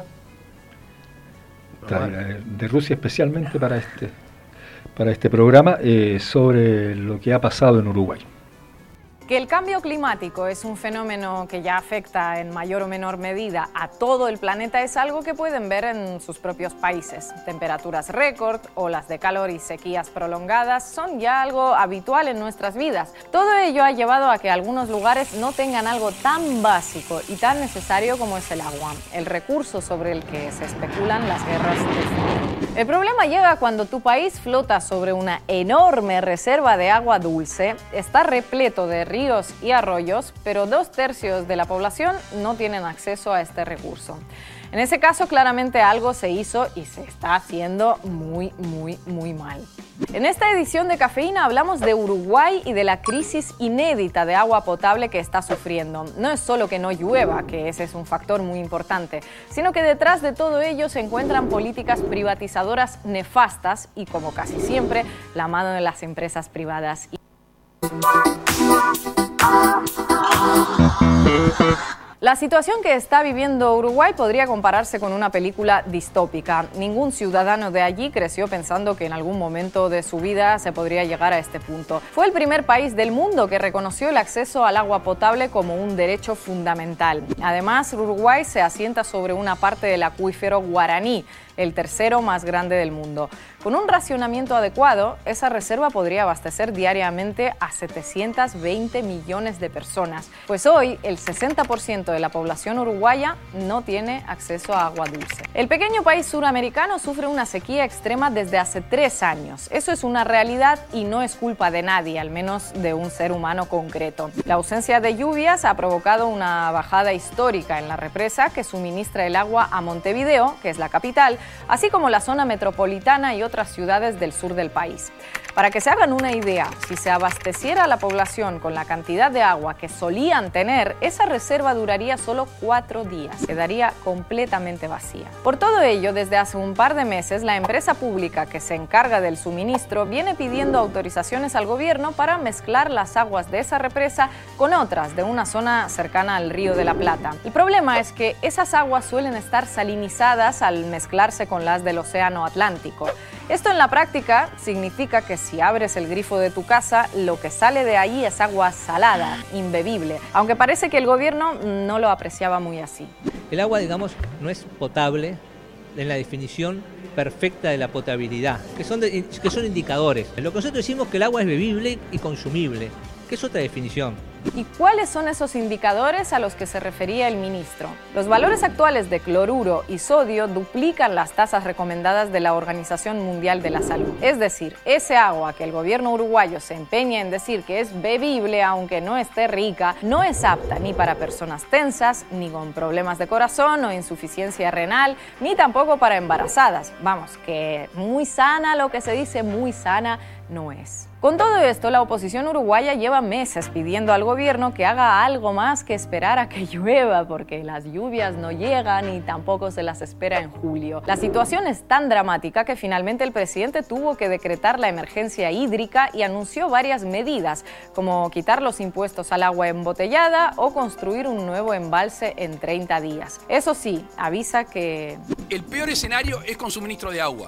de Rusia, especialmente para este programa, sobre lo que ha pasado en Uruguay. Que el cambio climático es un fenómeno que ya afecta en mayor o menor medida a todo el planeta es algo que pueden ver en sus propios países. Temperaturas récord, olas de calor y sequías prolongadas son ya algo habitual en nuestras vidas. Todo ello ha llevado a que algunos lugares no tengan algo tan básico y tan necesario como es el agua, el recurso sobre el que se especulan las guerras del futuro. El problema llega cuando tu país flota sobre una enorme reserva de agua dulce, está repleto de ríos y arroyos, pero 2/3 de la población no tienen acceso a este recurso. En ese caso, claramente algo se hizo y se está haciendo muy mal. En esta edición de Cafeína hablamos de Uruguay y de la crisis inédita de agua potable que está sufriendo. No es solo que no llueva, que ese es un factor muy importante, sino que detrás de todo ello se encuentran políticas privatizadoras nefastas y, como casi siempre, la mano de las empresas privadas. La situación que está viviendo Uruguay podría compararse con una película distópica. Ningún ciudadano de allí creció pensando que en algún momento de su vida se podría llegar a este punto. Fue el primer país del mundo que reconoció el acceso al agua potable como un derecho fundamental. Además, Uruguay se asienta sobre una parte del acuífero Guaraní, el tercero más grande del mundo. Con un racionamiento adecuado, esa reserva podría abastecer diariamente a 720 millones de personas, pues hoy el 60% de la población uruguaya no tiene acceso a agua dulce. El pequeño país suramericano sufre una sequía extrema desde hace 3 años. Eso es una realidad y no es culpa de nadie, al menos de un ser humano concreto. La ausencia de lluvias ha provocado una bajada histórica en la represa que suministra el agua a Montevideo, que es la capital, así como la zona metropolitana y otras ciudades del sur del país. Para que se hagan una idea, si se abasteciera a la población con la cantidad de agua que solían tener, esa reserva duraría solo 4 días, quedaría completamente vacía. Por todo ello, desde hace un par de meses, la empresa pública que se encarga del suministro viene pidiendo autorizaciones al gobierno para mezclar las aguas de esa represa con otras de una zona cercana al Río de la Plata. El problema es que esas aguas suelen estar salinizadas al mezclarse con las del Océano Atlántico. Esto en la práctica significa que si abres el grifo de tu casa, lo que sale de ahí es agua salada, imbebible, aunque parece que el gobierno no lo apreciaba muy así. El agua, digamos, no es potable en la definición perfecta de la potabilidad, que son indicadores. Lo que nosotros decimos que el agua es bebible y consumible, que es otra definición. ¿Y cuáles son esos indicadores a los que se refería el ministro? Los valores actuales de cloruro y sodio duplican las tasas recomendadas de la Organización Mundial de la Salud. Es decir, ese agua que el gobierno uruguayo se empeña en decir que es bebible aunque no esté rica, no es apta ni para personas tensas, ni con problemas de corazón o insuficiencia renal, ni tampoco para embarazadas. Vamos, que muy sana, lo que se dice muy sana, no es. Con todo esto, la oposición uruguaya lleva meses pidiendo al gobierno que haga algo más que esperar a que llueva, porque las lluvias no llegan y tampoco se las espera en julio. La situación es tan dramática que finalmente el presidente tuvo que decretar la emergencia hídrica y anunció varias medidas, como quitar los impuestos al agua embotellada o construir un nuevo embalse en 30 días. Eso sí, avisa que el peor escenario es con suministro de agua.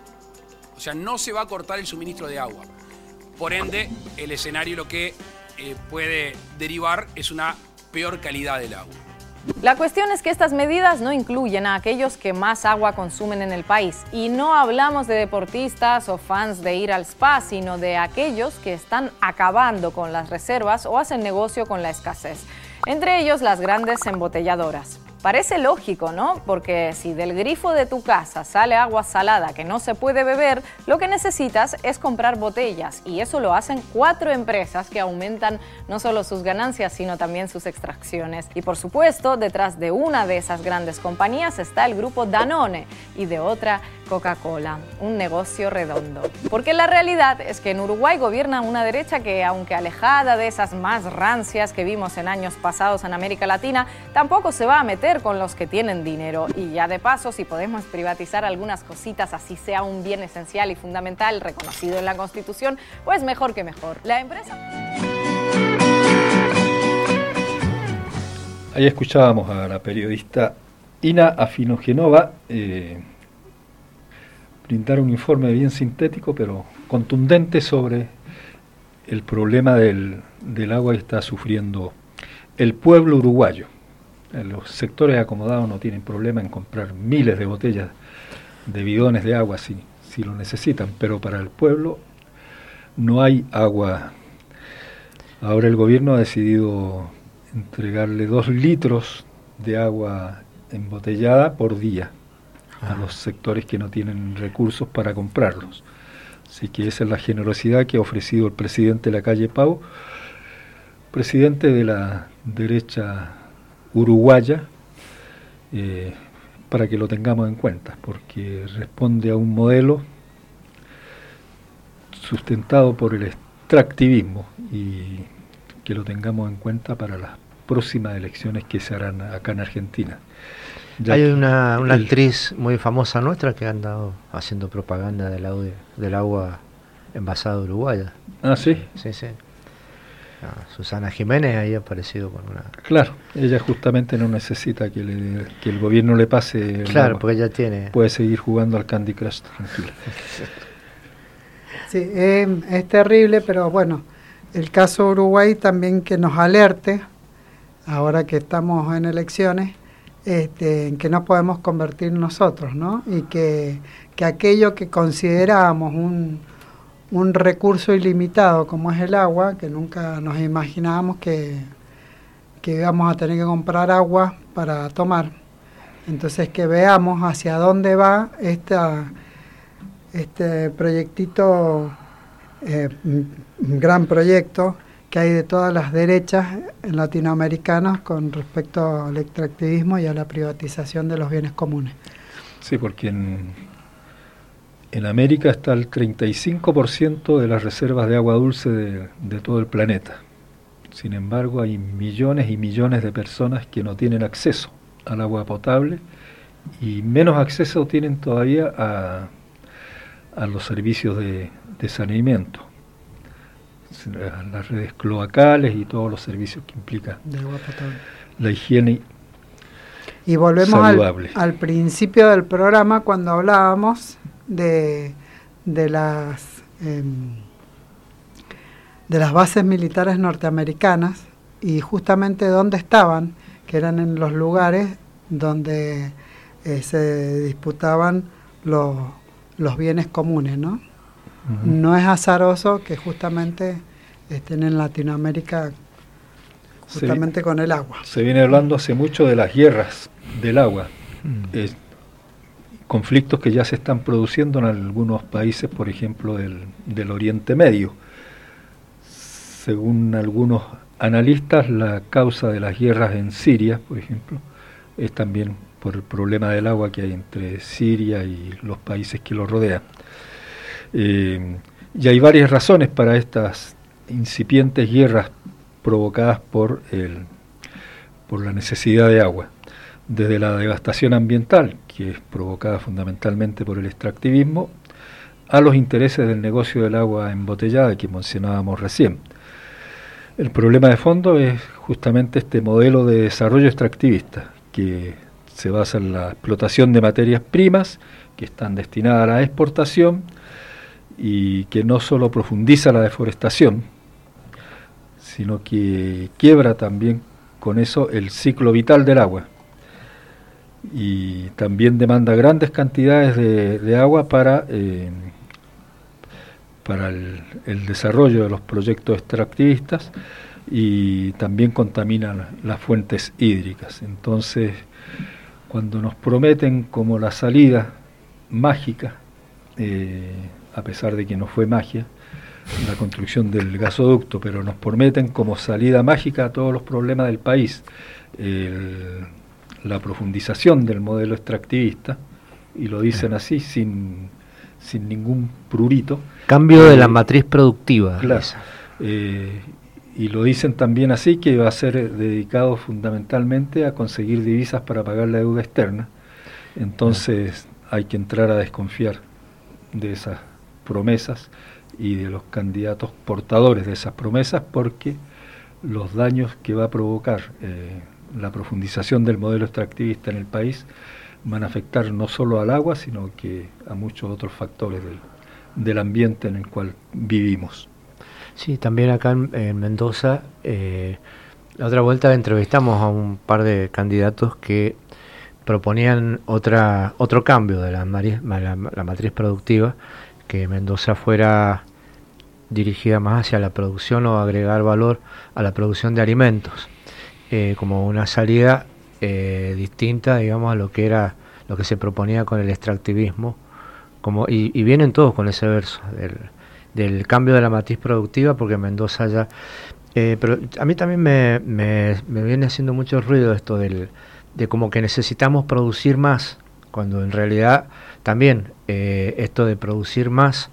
O sea, no se va a cortar el suministro de agua. Por ende, el escenario lo que puede derivar es una peor calidad del agua. La cuestión es que estas medidas no incluyen a aquellos que más agua consumen en el país. Y no hablamos de deportistas o fans de ir al spa, sino de aquellos que están acabando con las reservas o hacen negocio con la escasez. Entre ellos, las grandes embotelladoras. Parece lógico, ¿no? Porque si del grifo de tu casa sale agua salada que no se puede beber, lo que necesitas es comprar botellas, y eso lo hacen 4 empresas que aumentan no solo sus ganancias, sino también sus extracciones. Y por supuesto, detrás de una de esas grandes compañías está el grupo Danone y de otra Coca-Cola, un negocio redondo. Porque la realidad es que en Uruguay gobierna una derecha que, aunque alejada de esas más rancias que vimos en años pasados en América Latina, tampoco se va a meter con los que tienen dinero. Y ya de paso, si podemos privatizar algunas cositas, así sea un bien esencial y fundamental reconocido en la Constitución, pues mejor que mejor. La empresa... Ahí escuchábamos a la periodista Ina Afinogenova brindar un informe bien sintético pero contundente sobre el problema del agua que está sufriendo el pueblo uruguayo. Los sectores acomodados no tienen problema en comprar miles de botellas de bidones de agua si lo necesitan, pero para el pueblo no hay agua. Ahora el gobierno ha decidido entregarle 2 litros de agua embotellada por día a los sectores que no tienen recursos para comprarlos. Así que esa es la generosidad que ha ofrecido el presidente Lacalle Pou, presidente de la derecha uruguaya, para que lo tengamos en cuenta, porque responde a un modelo sustentado por el extractivismo, y que lo tengamos en cuenta para las próximas elecciones que se harán acá en Argentina. Hay una actriz muy famosa nuestra que ha andado haciendo propaganda del agua envasada uruguaya. Ah, ¿sí? Sí. Susana Jiménez ahí ha aparecido con una... Claro, ella justamente no necesita que el gobierno le pase el Claro, agua. porque ella tiene... Puede seguir jugando al Candy Crush tranquila. Sí, es terrible, pero bueno, el caso Uruguay también que nos alerte, ahora que estamos en elecciones, en que no podemos convertir nosotros, ¿no? Y que aquello que considerábamos un recurso ilimitado como es el agua, que nunca nos imaginábamos que íbamos a tener que comprar agua para tomar. Entonces que veamos hacia dónde va este proyectito, un gran proyecto que hay de todas las derechas latinoamericanas con respecto al extractivismo y a la privatización de los bienes comunes. Sí, porque en En América está el 35% de las reservas de agua dulce de todo el planeta. Sin embargo, hay millones y millones de personas que no tienen acceso al agua potable y menos acceso tienen todavía a los servicios de saneamiento, a las redes cloacales y todos los servicios que implica de agua potable, la higiene y volvemos saludable. al principio del programa cuando hablábamos de las bases militares norteamericanas y justamente dónde estaban, que eran en los lugares donde se disputaban los bienes comunes, ¿no? Uh-huh. No es azaroso que justamente estén en Latinoamérica justamente con el agua. Se viene hablando hace mucho de las guerras del agua, conflictos que ya se están produciendo en algunos países, por ejemplo, del Oriente Medio. Según algunos analistas, la causa de las guerras en Siria, por ejemplo, es también por el problema del agua que hay entre Siria y los países que lo rodean. Y hay varias razones para estas incipientes guerras provocadas por la necesidad de agua. Desde la devastación ambiental, que es provocada fundamentalmente por el extractivismo, a los intereses del negocio del agua embotellada que mencionábamos recién. El problema de fondo es justamente este modelo de desarrollo extractivista, que se basa en la explotación de materias primas que están destinadas a la exportación y que no solo profundiza la deforestación, sino que quiebra también con eso el ciclo vital del agua. Y también demanda grandes cantidades de agua para el desarrollo de los proyectos extractivistas y también contamina las fuentes hídricas. Entonces, cuando nos prometen como la salida mágica, a pesar de que no fue magia, la construcción del gasoducto, pero nos prometen como salida mágica a todos los problemas del país, la profundización del modelo extractivista, y lo dicen así, sin ningún prurito. Cambio de la matriz productiva. Claro. Y lo dicen también así, que va a ser dedicado fundamentalmente a conseguir divisas para pagar la deuda externa. Entonces hay que entrar a desconfiar de esas promesas y de los candidatos portadores de esas promesas, porque los daños que va a provocar la profundización del modelo extractivista en el país van a afectar no solo al agua, sino que a muchos otros factores del ambiente en el cual vivimos. Sí, también acá en Mendoza, la otra vuelta entrevistamos a un par de candidatos que proponían otro cambio de la matriz productiva, que Mendoza fuera dirigida más hacia la producción o agregar valor a la producción de alimentos, como una salida distinta, digamos, a lo que se proponía con el extractivismo, y vienen todos con ese verso del cambio de la matriz productiva, porque Mendoza ya... pero a mí también me viene haciendo mucho ruido esto de como que necesitamos producir más, cuando en realidad también esto de producir más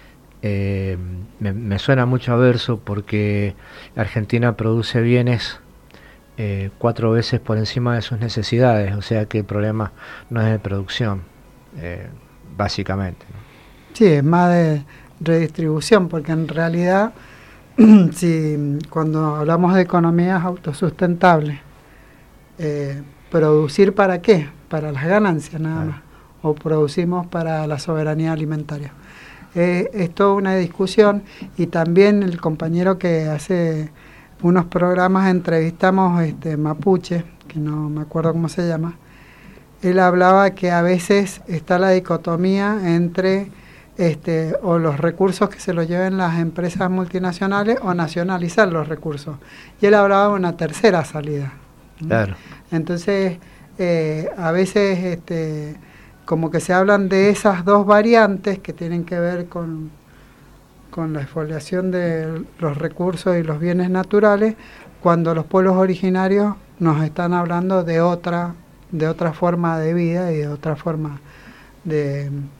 me suena mucho a verso, porque Argentina produce bienes 4 veces por encima de sus necesidades, o sea que el problema no es de producción, básicamente, ¿no? Sí, es más de redistribución, porque en realidad si cuando hablamos de economías autosustentables, ¿producir para qué? Para las ganancias nada más, o producimos para la soberanía alimentaria. Es toda una discusión, y también el compañero que hace unos programas entrevistamos mapuche, que no me acuerdo cómo se llama, él hablaba que a veces está la dicotomía entre o los recursos que se los lleven las empresas multinacionales o nacionalizar los recursos. Y él hablaba de una tercera salida. Claro. Entonces, a veces como que se hablan de esas dos variantes que tienen que ver con la expoliación de los recursos y los bienes naturales, cuando los pueblos originarios nos están hablando de otra forma de vida y de otra forma de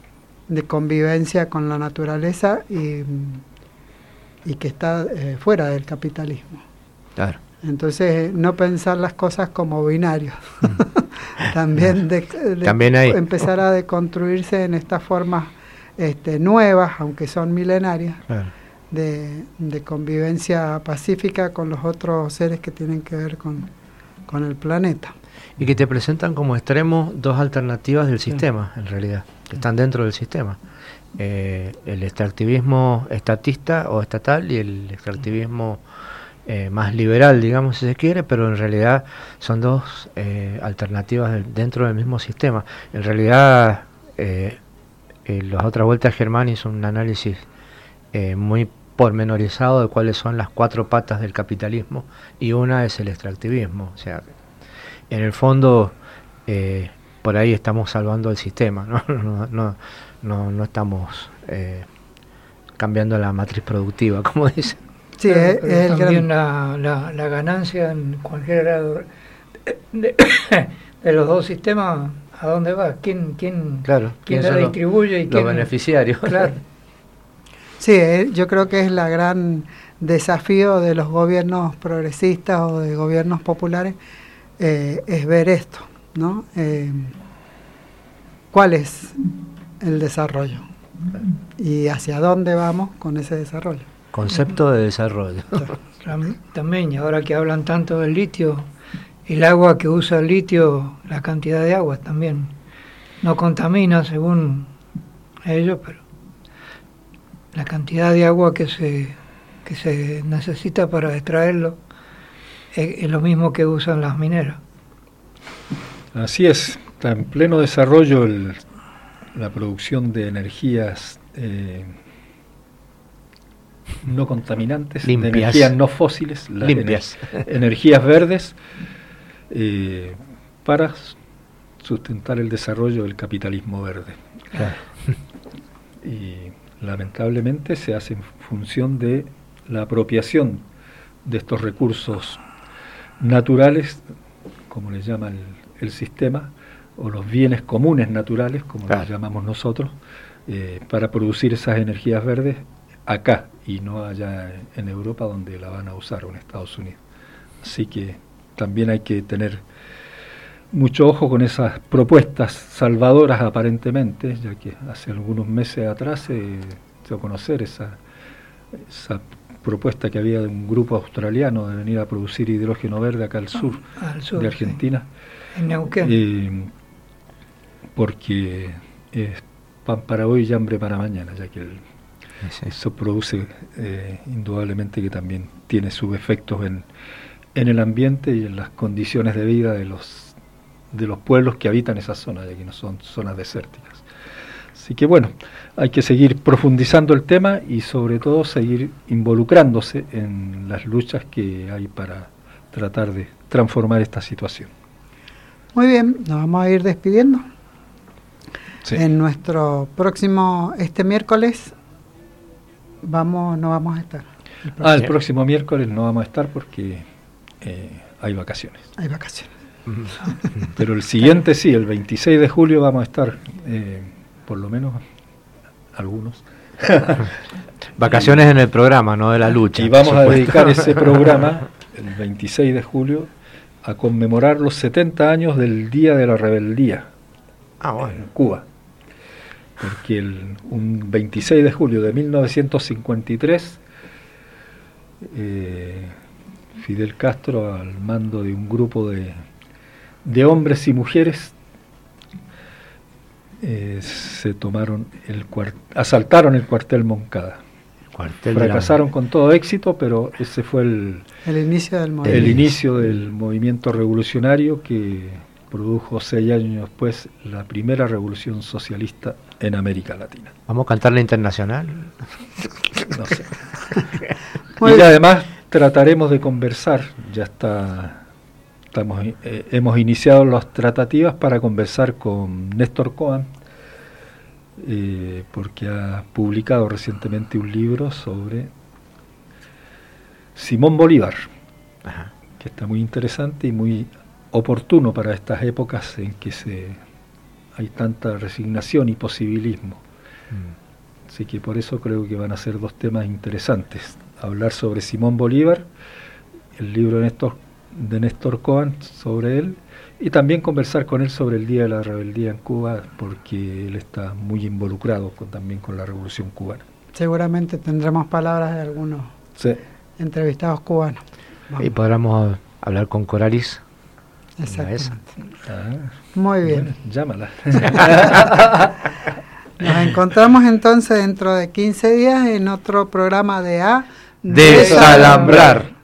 de convivencia con la naturaleza y que está fuera del capitalismo. Claro. Entonces, no pensar las cosas como binarios. También También hay. empezar a deconstruirse en estas formas nuevas, aunque son milenarias, Claro. de convivencia pacífica con los otros seres que tienen que ver con el planeta. Y que te presentan como extremos dos alternativas del sistema, en realidad, que están dentro del sistema. El extractivismo estatista o estatal y el extractivismo más liberal, digamos, si se quiere, pero en realidad son dos alternativas dentro del mismo sistema. En realidad, la otra vuelta Germán hizo un análisis muy pormenorizado de cuáles son las 4 patas del capitalismo, y una es el extractivismo. O sea, en el fondo, por ahí estamos salvando el sistema, no estamos cambiando la matriz productiva, como dicen. Sí, pero también la ganancia en cualquier grado de los dos sistemas, ¿a dónde va? ¿Quién la distribuye y quién los beneficiarios? Claro. Sí, yo creo que es la gran desafío de los gobiernos progresistas o de gobiernos populares, es ver esto, ¿no? ¿Cuál es el desarrollo? ¿Y hacia dónde vamos con ese desarrollo? Concepto de desarrollo. También, y ahora que hablan tanto del litio, el agua que usa el litio, la cantidad de agua también no contamina según ellos, pero la cantidad de agua que se necesita para extraerlo es lo mismo que usan las mineras. Así es, está en pleno desarrollo la producción de energías no contaminantes, limpias, de energías no fósiles, las limpias, energías verdes, para sustentar el desarrollo del capitalismo verde. Claro. Y lamentablemente se hace en función de la apropiación de estos recursos naturales, como les llama el sistema, o los bienes comunes naturales, como los llamamos nosotros, para producir esas energías verdes acá y no allá en Europa, donde la van a usar, o en Estados Unidos. Así que también hay que tener mucho ojo con esas propuestas salvadoras aparentemente, ya que hace algunos meses atrás se dio a conocer esa propuesta que había de un grupo australiano de venir a producir hidrógeno verde acá al sur de Argentina. Sí. En Neuquén. Porque es pan para hoy y hambre para mañana, ya que eso produce indudablemente que también tiene sus efectos en el ambiente y en las condiciones de vida de los pueblos que habitan esa zona, ya que no son zonas desérticas. Así que bueno, hay que seguir profundizando el tema y sobre todo seguir involucrándose en las luchas que hay para tratar de transformar esta situación. Muy bien, nos vamos a ir despidiendo. Sí. En nuestro próximo, este miércoles, no vamos a estar. El próximo miércoles no vamos a estar porque hay vacaciones. Hay vacaciones. Pero el siguiente sí, el 26 de julio vamos a estar, por lo menos algunos. Vacaciones en el programa, no de la lucha. Y vamos a dedicar ese programa, el 26 de julio, a conmemorar los 70 años del Día de la Rebeldía en Cuba. Porque un 26 de julio de 1953, Fidel Castro, al mando de un grupo de hombres y mujeres, asaltaron el cuartel Moncada. Fracasaron con todo éxito, pero ese fue el inicio del movimiento revolucionario que produjo 6 años después la primera revolución socialista en América Latina. ¿Vamos a cantar la internacional? No sé. Y además trataremos de conversar, hemos iniciado las tratativas para conversar con Néstor Cohen, porque ha publicado recientemente un libro sobre Simón Bolívar, que está muy interesante y muy oportuno para estas épocas en que hay tanta resignación y posibilismo Así que por eso creo que van a ser dos temas interesantes. Hablar sobre Simón Bolívar, el libro de Néstor Cohen sobre él, y también conversar con él sobre el Día de la Rebeldía en Cuba, porque él está muy involucrado también con la Revolución Cubana. Seguramente tendremos palabras de algunos entrevistados cubanos. Y podremos hablar con Coralis. Exactamente. Muy bien. Bueno, llámala. Nos encontramos entonces dentro de 15 días en otro programa de Desalambrar.